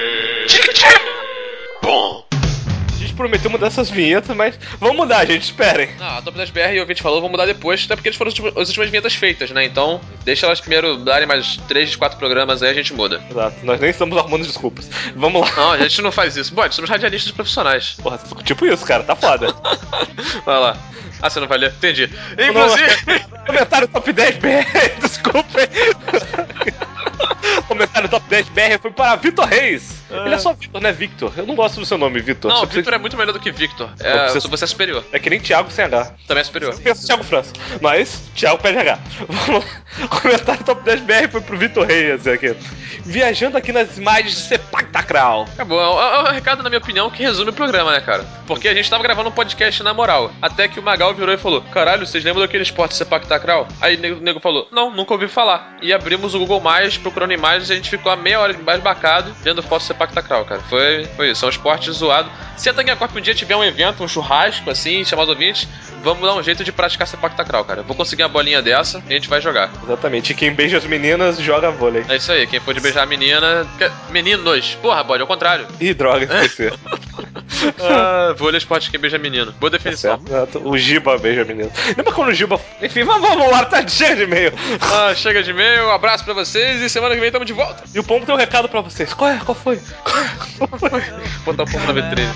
D: Bom. A gente prometeu mudar essas vinhetas, mas vamos mudar, gente, esperem.
B: A Top 10 BR, o ouvinte falou, vou mudar depois, até porque eles foram as últimas vinhetas feitas, né? Então, deixa elas primeiro darem mais 3, 4 programas aí, a gente muda.
D: Exato, nós nem estamos arrumando desculpas. Vamos lá.
B: Não, a gente não faz isso. Bom, somos radialistas profissionais.
D: Porra, tipo isso, cara, tá foda.
B: Vai lá. Você não vai ler? Entendi. Inclusive...
D: Comentário Top 10 BR, desculpa aí. Comentário Top 10 BR foi para Vitor Reis. Ele é só Vitor, né, Victor? Eu não gosto do seu nome, Vitor.
B: Não, Vitor é muito melhor do que Victor. Você é superior.
D: É que nem Thiago sem H.
B: Também é superior.
D: Eu penso Thiago França, mas Thiago pede H. Vamos lá. Comentário Top 10 BR foi pro Vitor Reis aqui. Viajando aqui nas imagens de Sepactacral.
B: Acabou. É um recado, na minha opinião, que resume o programa, né, cara? Porque a gente tava gravando um podcast na moral. Até que o Magal virou e falou: caralho, vocês lembram daquele esporte Sepactacral? Aí o nego falou: não, nunca ouvi falar. E abrimos o Google+, procurando imagens, e a gente ficou a meia hora mais bacado vendo foto Sepactacral, cara. Foi isso, é um esporte zoado. Se a Tanguinha Corp um dia tiver um evento, um churrasco, assim, chamado ouvintes, vamos dar um jeito de praticar Sepactacral, cara. Vou conseguir uma bolinha dessa e a gente vai jogar.
D: Exatamente, e quem beija as meninas, joga vôlei.
B: É isso aí, quem for de beijar a menina... Meninos! Porra, bode, ao contrário.
D: Ih, droga, esqueci.
B: Vôlei é esporte quem beija menino. Boa definição.
D: O Giba beija menino. Lembra quando o Giba... Enfim, vamos lá, tá chega de e-mail.
B: Chega de e-mail, um abraço pra vocês e semana que vem tamo de volta.
D: E o Pombo tem um recado pra vocês. Qual foi?
B: Botar o Pombo na vitrine.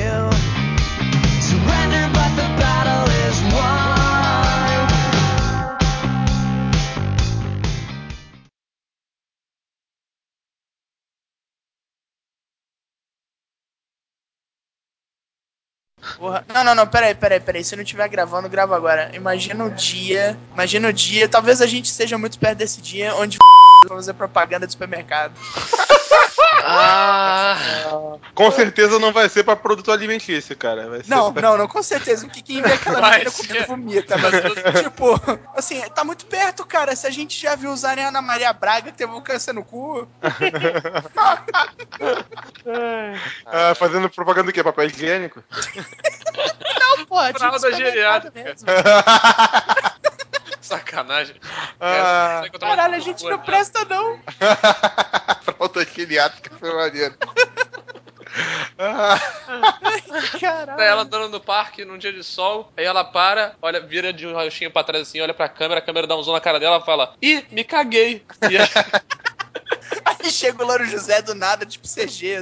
C: Porra. Não, peraí. Se não estiver gravando, grava agora. Imagina o dia, talvez a gente esteja muito perto desse dia onde vai fazer propaganda de supermercado.
A: Com certeza não vai ser pra produto alimentício, cara. Vai ser
C: não, com certeza. Quem vê aquela menina comendo vomita, mas tipo, assim, tá muito perto, cara. Se a gente já viu usarem a Ana Maria Braga, que teve um câncer no cu.
A: Fazendo propaganda do quê? Papel higiênico?
C: Não, pode.
B: Fralda geriátrica. Sacanagem.
C: Caralho, a gente não presta, não.
A: Fralda geriátrica foi maneiro.
C: Caralho.
B: Tá ela andando no parque num dia de sol, aí ela para, olha, vira de um rochinho pra trás assim, olha pra câmera, a câmera dá um zoom na cara dela e fala: ih, me caguei. E
C: aí chega o Louro José do nada, tipo CG.